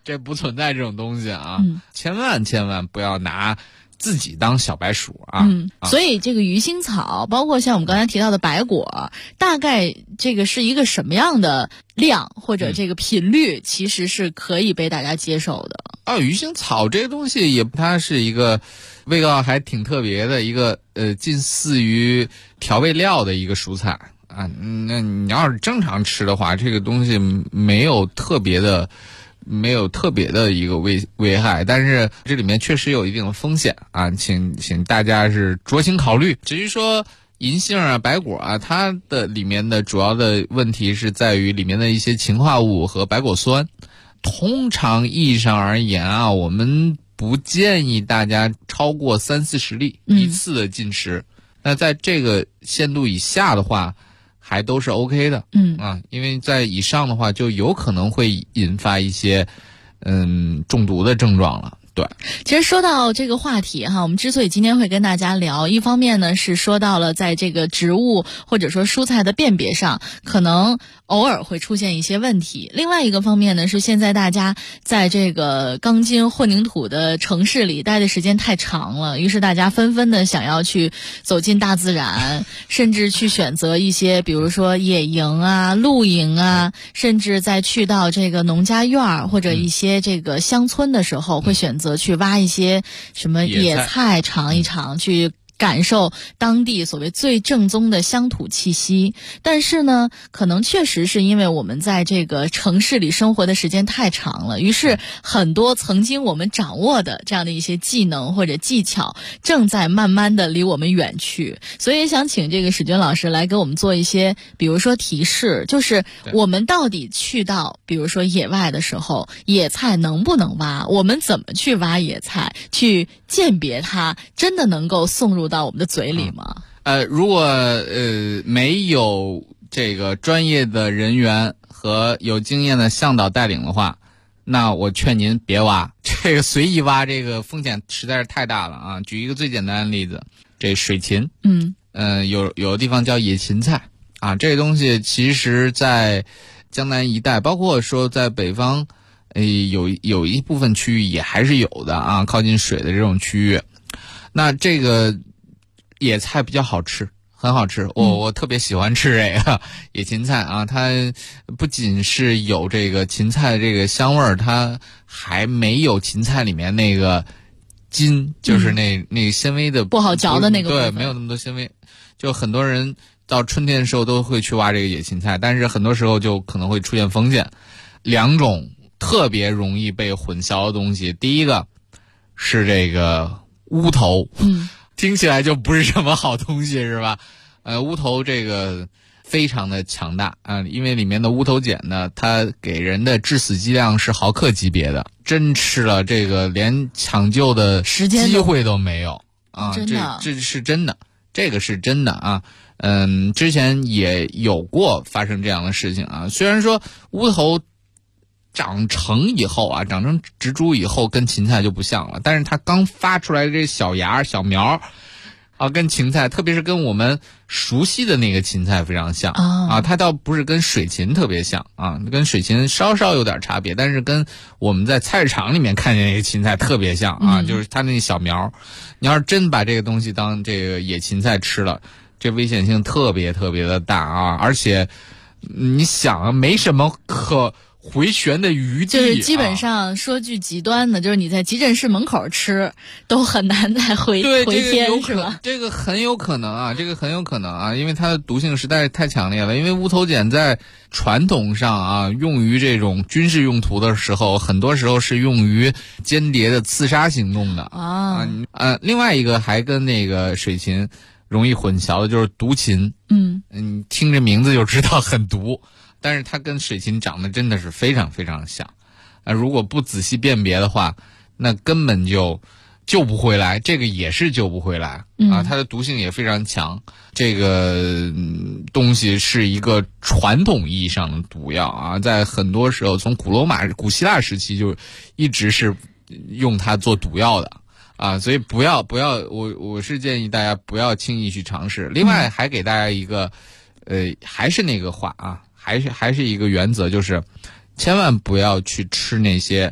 这不存在这种东西啊，千万不要拿自己当小白鼠啊。 所以这个鱼腥草，包括像我们刚才提到的白果，大概这个是一个什么样的量或者这个频率，其实是可以被大家接受的。 鱼腥草这个东西它是一个味道还挺特别的一个近似于调味料的一个蔬菜啊。那你要是正常吃的话，这个东西没有特别的一个危害，但是这里面确实有一定的风险啊，请大家是酌情考虑。至于说银杏啊、白果啊，它的里面的主要的问题是在于里面的一些氰化物和白果酸。通常意义上而言啊，我们不建议大家超过30-40粒一次的进食。那在这个限度以下的话，还都是 OK 的。因为在以上的话，就有可能会引发一些中毒的症状了。对， 其实说到这个话题哈，我们之所以今天会跟大家聊，一方面呢是说到了在这个植物或者说蔬菜的辨别上，可能偶尔会出现一些问题。另外一个方面呢，是现在大家在这个钢筋混凝土的城市里待的时间太长了，于是大家纷纷的想要去走进大自然，甚至去选择一些比如说野营啊、露营啊，甚至在去到这个农家院或者一些这个乡村的时候，会选择去挖一些什么野菜尝一尝，去感受当地所谓最正宗的乡土气息。但是呢，可能确实是因为我们在这个城市里生活的时间太长了，于是很多曾经我们掌握的这样的一些技能或者技巧正在慢慢的离我们远去。所以想请这个史军老师来给我们做一些比如说提示，就是我们到底去到比如说野外的时候，野菜能不能挖，我们怎么去挖野菜，去鉴别它真的能够送入到我们的嘴里吗？ 如果没有这个专业的人员和有经验的向导带领的话，那我劝您别挖，这个随意挖这个风险实在是太大了啊！举一个最简单的例子，这水芹，有的地方叫野芹菜啊，这个东西其实在江南一带，包括说在北方，有一部分区域也还是有的啊，靠近水的这种区域。那这个野菜比较好吃，很好吃，我特别喜欢吃这个野芹菜啊。它不仅是有这个芹菜的这个香味儿，它还没有芹菜里面那个筋，就是那个纤维的不好嚼的那个部分， 对，没有那么多纤维。就很多人到春天的时候都会去挖这个野芹菜，但是很多时候就可能会出现风险。两种特别容易被混淆的东西，第一个是这个乌头，听起来就不是什么好东西，是吧？乌头这个非常的强大啊，因为里面的乌头碱呢，它给人的致死剂量是毫克级别的，真吃了这个连抢救的机会都没有啊！这是真的，这个是真的啊。之前也有过发生这样的事情啊。虽然说乌头长成以后啊，长成植株以后跟芹菜就不像了，但是它刚发出来的这小芽小苗啊，跟芹菜，特别是跟我们熟悉的那个芹菜非常像啊，它倒不是跟水芹特别像啊，跟水芹稍稍有点差别，但是跟我们在菜市场里面看见那个芹菜特别像啊，就是它那小苗。你要是真把这个东西当这个野芹菜吃了，这危险性特别特别的大啊，而且你想啊，没什么可回旋的余地， 就是基本上说句极端的，就是你在急诊室门口吃都很难再回天，是吧？ 这个很有可能啊，因为它的毒性实在是太强烈了。因为乌头碱在传统上啊，用于这种军事用途的时候，很多时候是用于间谍的刺杀行动的啊。另外一个还跟那个水芹容易混淆的就是毒芹，听着名字就知道很毒。但是它跟水芹长得真的是非常非常像，如果不仔细辨别的话，那根本就救不回来，这个也是救不回来啊！它的毒性也非常强，这个东西是一个传统意义上的毒药啊，在很多时候从古希腊时期就一直是用它做毒药的啊，所以不要，我是建议大家不要轻易去尝试。另外还给大家一个还是那个话啊。还是一个原则，就是千万不要去吃那些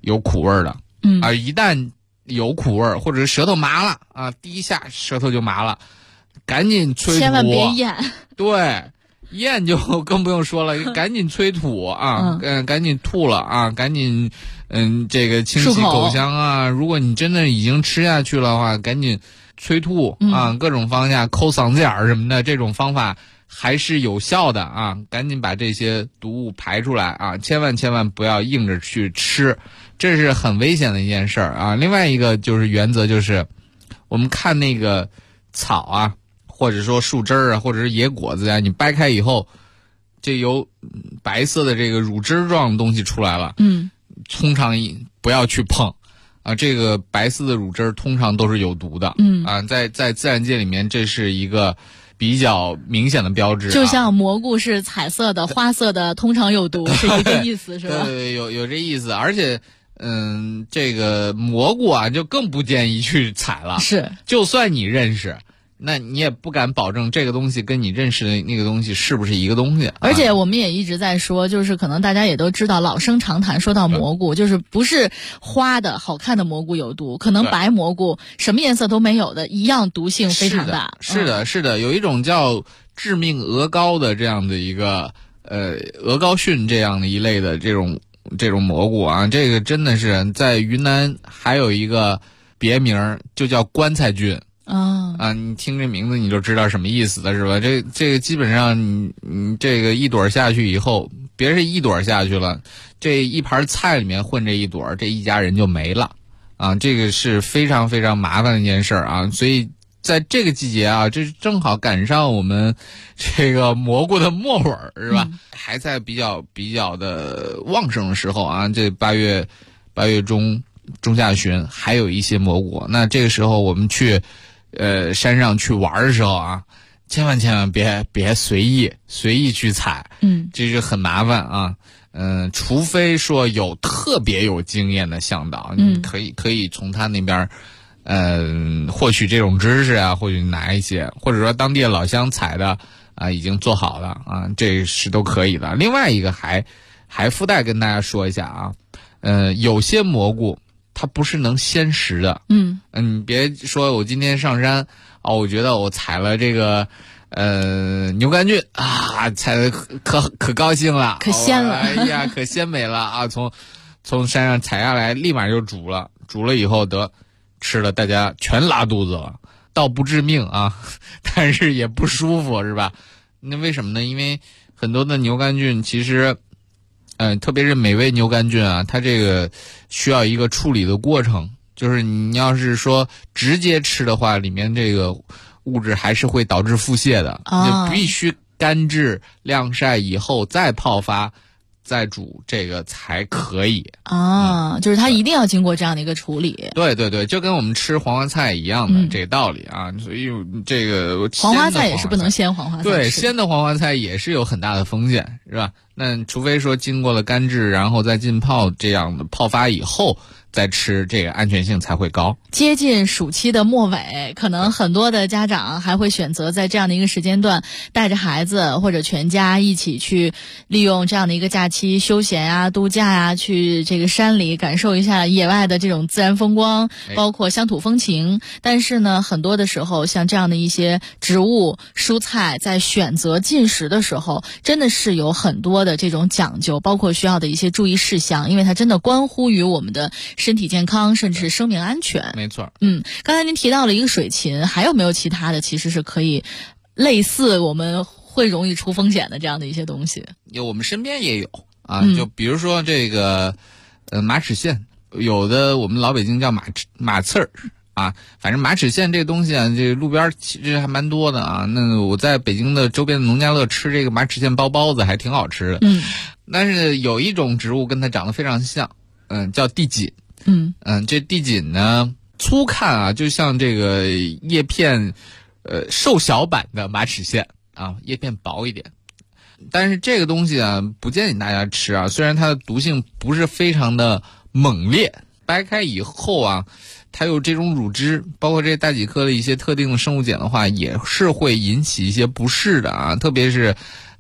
有苦味的。一旦有苦味或者是舌头麻了啊，第一下舌头就麻了，赶紧催吐， 千万别咽。 对，咽就更不用说了，赶紧催吐啊，赶紧吐了啊，赶紧这个清洗口腔啊。如果你真的已经吃下去了的话，赶紧催吐啊，各种方向抠嗓子眼儿什么的，这种方法还是有效的啊，赶紧把这些毒物排出来啊，千万不要硬着去吃，这是很危险的一件事儿啊。另外一个就是原则就是，我们看那个草啊，或者说树枝儿啊，或者是野果子啊，你掰开以后，这有白色的这个乳汁状的东西出来了，通常不要去碰。啊，这个白色的乳汁通常都是有毒的。在自然界里面，这是一个比较明显的标志。 就像蘑菇是彩色的、花色的，通常有毒，是一个意思，是吧？ 对，有这意思。而且，这个蘑菇啊，就更不建议去采了。 是， 就算你认识。那你也不敢保证这个东西跟你认识的那个东西是不是一个东西。 而且我们也一直在说，就是可能大家也都知道，老生常谈说到蘑菇，就是不是花的好看的蘑菇有毒，可能白蘑菇什么颜色都没有的一样毒性非常大。 是的，有一种叫致命鹅膏的这样的一个鹅膏蕈这样的一类的这种蘑菇啊，这个真的是在云南还有一个别名就叫棺材菌。你听这名字你就知道什么意思了，是吧？这个基本上你这个一朵下去以后，别是一朵下去了，这一盘菜里面混这一朵，这一家人就没了啊！这个是非常非常麻烦的一件事啊！所以在这个季节啊，这正好赶上我们这个蘑菇的末尾是吧？还在比较的旺盛的时候啊，这8月中下旬还有一些蘑菇，那这个时候我们去山上去玩的时候啊，千万别随意去采，这是很麻烦啊。除非说有特别有经验的向导，你可以从他那边获取这种知识啊，或许拿一些，或者说当地的老乡采的啊，已经做好了啊，这是都可以的。另外一个还附带跟大家说一下啊，有些蘑菇它不是能鲜食的。你别说我今天上山我觉得我采了这个牛肝菌啊，采的可高兴了， 可鲜了， 哎呀，可鲜美了啊！从山上采下来，立马就煮了以后吃了，大家全拉肚子了，倒不致命啊，但是也不舒服，是吧？那为什么呢？因为很多的牛肝菌其实。特别是美味牛肝菌啊，它这个需要一个处理的过程，就是你要是说直接吃的话，里面这个物质还是会导致腹泻的，就必须干制晾晒以后再泡发再煮，这个才可以就是它一定要经过这样的一个处理。 对，就跟我们吃黄花菜一样的这个道理啊。所以这个黄花菜也是不能鲜黄花菜， 对，鲜的黄花菜也是有很大的风险，是吧？那除非说经过了干制，然后再浸泡这样的泡发以后再吃，这个安全性才会高。 接近暑期的末尾，可能很多的家长还会选择在这样的一个时间段，带着孩子或者全家一起去利用这样的一个假期休闲啊、度假啊，去这个山里感受一下野外的这种自然风光，包括乡土风情。但是呢，很多的时候，像这样的一些植物、蔬菜，在选择进食的时候，真的是有很多的这种讲究，包括需要的一些注意事项，因为它真的关乎于我们的身体健康，甚至是生命安全。 没错。 刚才您提到了一个水芹，还有没有其他的其实是可以类似我们会容易出风险的这样的一些东西？ 我们身边也有啊，就比如说这个马齿苋，有的我们老北京叫马刺儿啊，反正马齿苋这个东西啊，这个路边其实还蛮多的啊。那我在北京的周边的农家乐吃这个马齿苋包子还挺好吃的。但是有一种植物跟它长得非常像，叫地锦。这地锦呢，粗看啊，就像这个叶片瘦小版的马齿苋啊，叶片薄一点。但是这个东西啊，不建议大家吃啊，虽然它的毒性不是非常的猛烈，掰开以后啊，它有这种乳汁，包括这大戟科的一些特定的生物碱的话，也是会引起一些不适的啊，特别是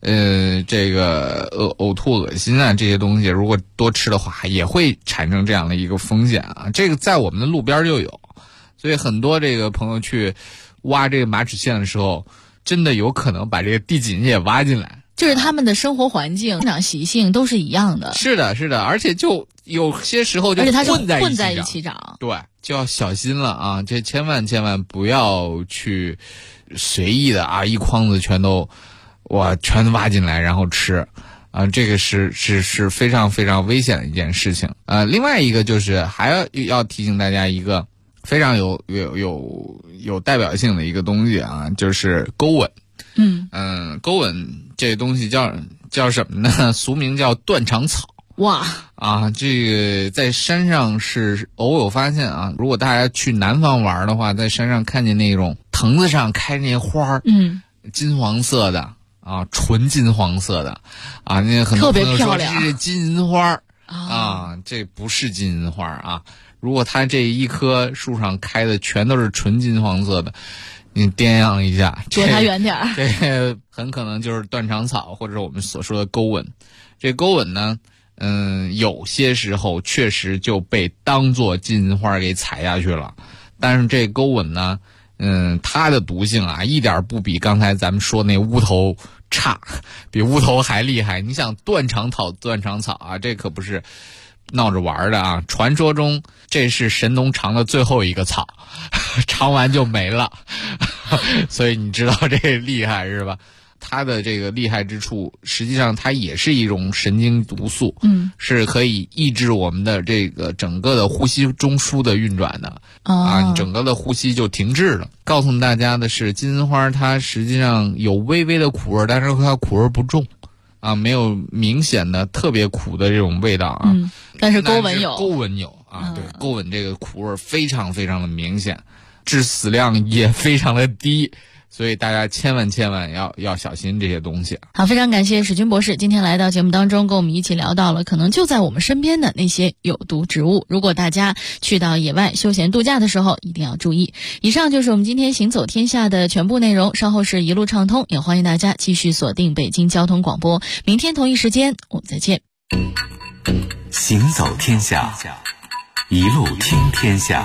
这个呕吐、恶心啊这些东西，如果多吃的话，也会产生这样的一个风险啊。这个在我们的路边就有，所以很多这个朋友去挖这个马齿苋的时候，真的有可能把这个地锦也挖进来。 就是他们的生活环境、生长习性都是一样的。 是的，是的，而且就有些时候就而且它是混在一起长。 对，就要小心了啊！这千万不要去随意的啊，一筐子全挖进来然后吃啊，这个是非常非常危险的一件事情。另外一个就是还要提醒大家一个非常有代表性的一个东西啊，就是钩吻。钩吻这东西叫什么呢？俗名叫断肠草。 哇啊，这个在山上是偶有发现啊。如果大家去南方玩的话，在山上看见那种藤子上开那些花儿，金黄色的啊，纯金黄色的啊，那很多朋友说这是金银花啊，这不是金银花啊。如果它这一棵树上开的全都是纯金黄色的，你掂量一下， 躲它远点儿。 这很可能就是断肠草，或者我们所说的钩吻。这钩吻呢，有些时候确实就被当作金银花给采下去了。但是这钩吻呢，它的毒性啊，一点不比刚才咱们说那乌头差，比乌头还厉害。你想断肠草啊，这可不是闹着玩的啊！传说中这是神农尝的最后一个草，尝完就没了，所以你知道这个厉害是吧？它的这个厉害之处，实际上它也是一种神经毒素，是可以抑制我们的这个整个的呼吸中枢的运转的，你整个的呼吸就停滞了。告诉大家的是，金银花它实际上有微微的苦味，但是它苦味不重。没有明显的特别苦的这种味道啊， 但是钩吻有啊，对，钩吻这个苦味非常非常的明显，致死量也非常的低，所以大家千万要小心这些东西。 好，非常感谢史军博士今天来到节目当中，跟我们一起聊到了可能就在我们身边的那些有毒植物。如果大家去到野外休闲度假的时候，一定要注意。以上就是我们今天行走天下的全部内容，稍后是一路畅通，也欢迎大家继续锁定北京交通广播。明天同一时间我们再见。 行走天下，一路听天下。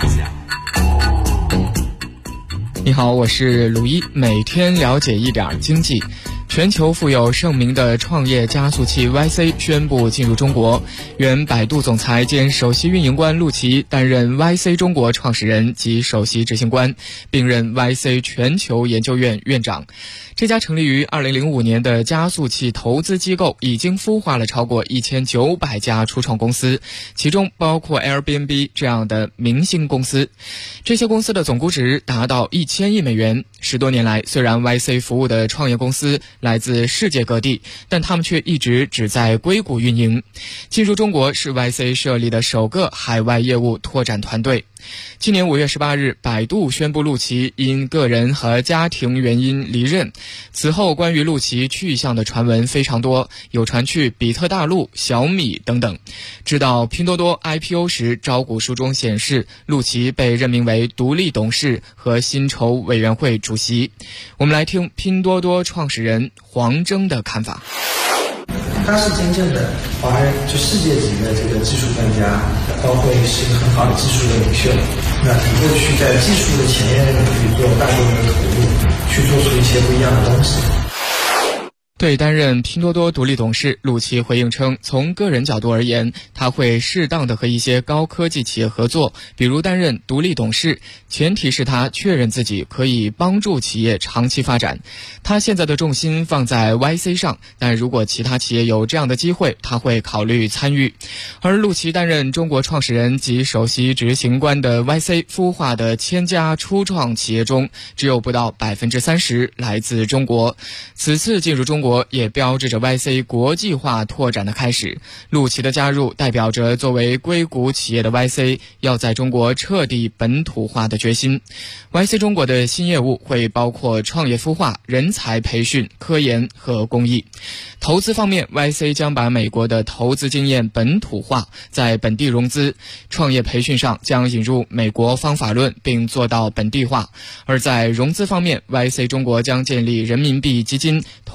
你好，我是鲁一，每天了解一点经济。全球富有盛名的创业加速器 YC 宣布进入中国，原百度总裁兼首席运营官陆琪担任 YC 中国创始人及首席执行官，并任 YC 全球研究院院长。这家成立于2005年的加速器投资机构已经孵化了超过1900家初创公司，其中包括 Airbnb 这样的明星公司。这些公司的总估值达到1000亿美元。10多年来，虽然 YC 服务的创业公司来自世界各地，但他们却一直只在硅谷运营。进入中国是 YC 设立的首个海外业务拓展团队。今年5月18日，百度宣布陆琪因个人和家庭原因离任。此后，关于陆琪去向的传闻非常多，有传去比特大陆、小米等等。直到拼多多 IPO 时，招股书中显示，陆琪被任命为独立董事和薪酬委员会主席。我们来听拼多多创始人黄峥的看法。 他是真正的华人，就世界级的这个技术专家，包括是一个很好的技术的领袖。那以后去在技术的前沿领域做大规模的投入，去做出一些不一样的东西。 对担任拼多多独立董事，陆琪回应称，从个人角度而言，他会适当的和一些高科技企业合作，比如担任独立董事，前提是他确认自己可以帮助企业长期发展。他现在的重心放在 YC 上，但如果其他企业有这样的机会，他会考虑参与。而陆琪担任中国创始人及首席执行官的 YC 孵化的1000家初创企业中，只有不到30%来自中国。此次进入中国也标志着 YC 国际化拓展的开始。陆琪的加入代表着作为硅谷企业的 YC 要在中国彻底本土化的决心。YC 中国的新业务会包括创业孵化、人才培训、科研和公益。投资方面， YC 将把美国的投资经验本土化，在本地融资。创业培训上将引入美国方法论并做到本地化。而在融资方面， YC 中国将建立人民币基金，同时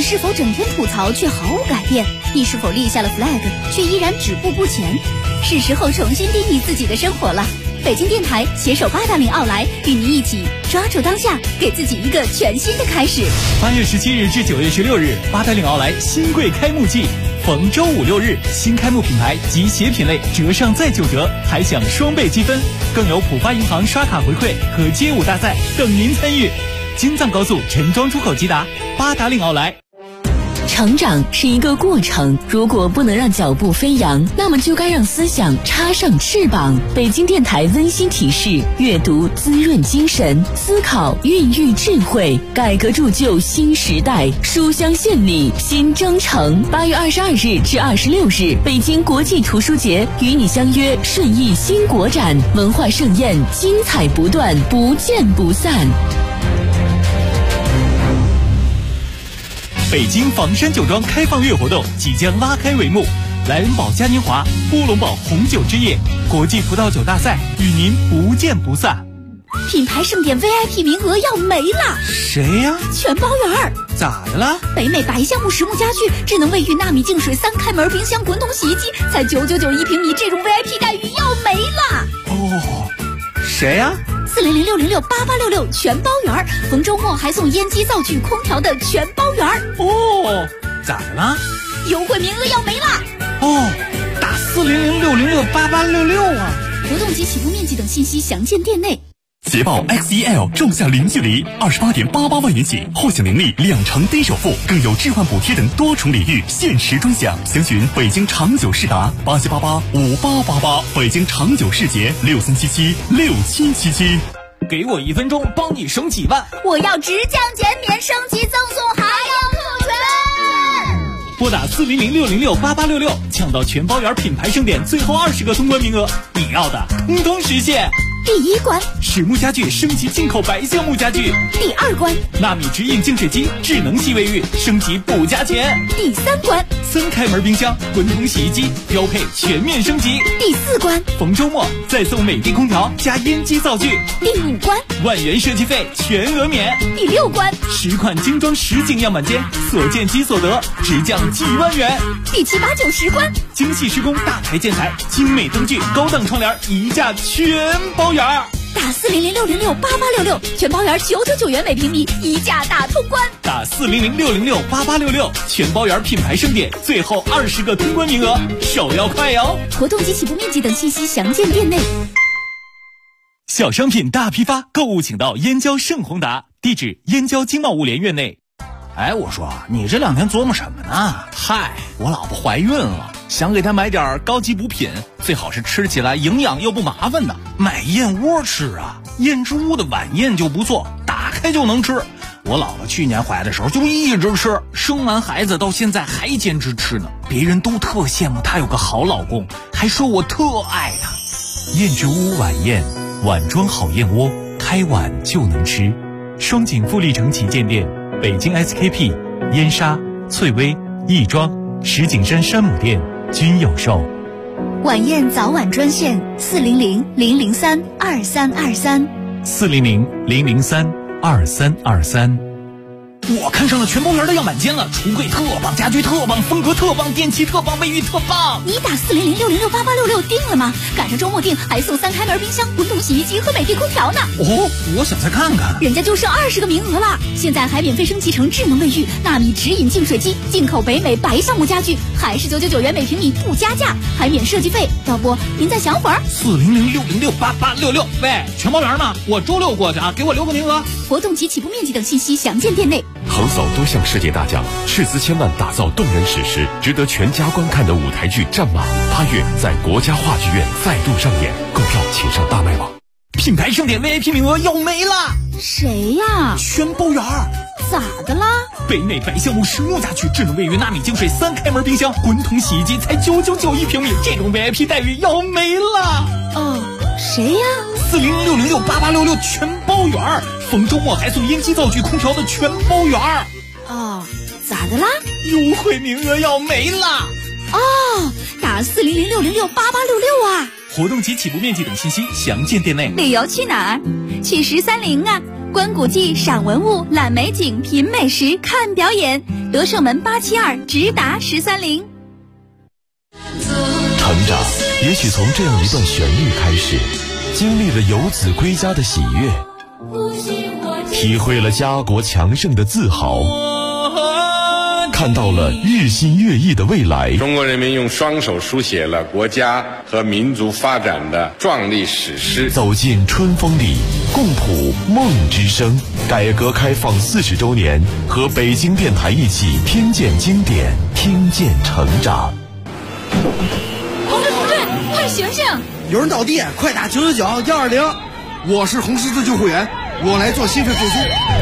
是否整天吐槽却毫无改变？你是否立下了 flag 却依然止步不前？是时候重新定义自己的生活了。北京电台携手八达岭奥莱，与您一起抓住当下，给自己一个全新的开始。 8月17日至9月16日，八达岭奥莱新贵开幕季，逢周5、6日，新开幕品牌及鞋品类折上再9折，还享双倍积分，更有浦发银行刷卡回馈和街舞大赛等您参与。京藏高速陈庄出口直达，八达岭奥莱。 成长是一个过程，如果不能让脚步飞扬，那么就该让思想插上翅膀。北京电台温馨提示：阅读滋润精神，思考孕育智慧，改革铸就新时代。书香献礼新征程，8月22日至26日，北京国际图书节与你相约顺义新国展，文化盛宴精彩不断，不见不散。 北京房山酒庄开放月活动即将拉开帷幕，莱恩堡嘉年华、乌龙堡红酒之夜、国际葡萄酒大赛与您不见不散。 品牌盛典 VIP 名额要没了， 谁呀？ 全包圆。 咋的了？ 北美白橡木实木家具、智能卫浴纳米净水3开门冰箱、滚筒洗衣机，才999一平米，这种 VIP 待遇要没了。 哦，谁呀 ？400-606-8866全包圆，逢周末还送烟机、灶具、空调的全包圆。 哦，咋的了？ 优惠名额要没了。 哦，打400-606-8866啊！ 活动及起步面积等信息详见店内。 捷豹 XEL 仲夏零距离28.88万元起，获享年利2成低首付，更有置换补贴等多重礼遇，限时专享。详询北京长久世达87885888，北京长久世捷63776777。 给我1分钟，帮你省几万。 我要直降减免，升级赠送，还要特权。 拨打400-606-8866，抢到全包圆品牌盛典最后20个通关名额，你要的通通实现。 第1关， 实木家具升级进口白橡木家具。 第2关， 纳米直饮净水机、智能洗卫浴升级不加钱。 第3关 ，3开门冰箱、滚筒洗衣机标配全面升级。 第4关， 逢周末再送美的空调加烟机灶具。 第5关， 万元设计费全额免。 第6关 ，10款精装实景样板间，所见即所得，直降几万元。 第7、8、9、10关， 精细施工，大台建材，精美灯具，高档窗帘，一价全包圆。 打400-606-8866，全包圆999元每平米，一价大通关。 打400-606-8866，全包圆品牌盛典最后20个通关名额，手要快哟！ 活动及起步面积等信息详见店内。 小商品大批发，购物请到燕郊盛宏达，地址燕郊经贸物联院内。 哎，我说你这2天琢磨什么呢？嗨，我老婆怀孕了，想给她买点高级补品，最好是吃起来营养又不麻烦的。买燕窝吃啊，燕之屋的晚宴就不错，打开就能吃。我姥姥去年怀的时候就一直吃，生完孩子到现在还坚持吃呢。别人都特羡慕她有个好老公，还说我特爱她。 燕之屋晚宴，碗装好燕窝，开碗就能吃。双井富力城旗舰店，北京 SKP、燕莎、翠微、亦庄、石景山山姆店均有售。 晚宴早晚专线400-003-2323。 400-003-2323。 我看上了全包圆的样板间了，橱柜特棒，家具特棒，风格特棒，电器特棒，卫浴特棒。 你打400-606-8866定了吗？赶上周末订还送3开门冰箱、滚筒洗衣机和美的空调呢。 哦，我想再看看。 人家就剩20个名额了，现在还免费升级成智能卫浴、纳米直饮净水机，进口北美白橡木家具，还是999元每平米不加价，还免设计费。要不您再想会儿 ？400-606-8866。喂，全包圆吗？我周6过去啊，给我6个名额。 活动及起步面积等信息详见店内。 横扫多项世界大奖，斥资千万打造动人史诗，值得全家观看的舞台剧《战马》8月在国家话剧院再度上演，购票请上大麦网。 品牌盛典 VIP 名额要没了。 谁呀？ 全包圆。 咋的啦？ 北美白橡木实木家具、智能卫浴、纳米净水3开门冰箱、滚筒洗衣机才999一平米，这种 VIP 待遇要没了。 谁呀 ？400-606-8866全包圆，逢周末还送烟机、灶具、空调的全包圆。 咋的啦？ 优惠名额要没了。 打400-606-8866啊！ 活动及起步面积等信息详见店内。 旅游去哪儿？去13陵啊！ 观古迹、赏文物、览美景、品美食、看表演。德胜门872直达130。 成长也许从这样一段旋律开始，经历了游子归家的喜悦，体会了家国强盛的自豪，看到了日新月异的未来。 中国人民用双手书写了国家和民族发展的壮丽史诗。 走进春风里，共谱梦之声。改革开放40周年，和北京电台一起听见经典，听见成长。 同志，快醒醒！ 有人倒地，快打999 120。我是红十字救护员，我来做心肺复苏。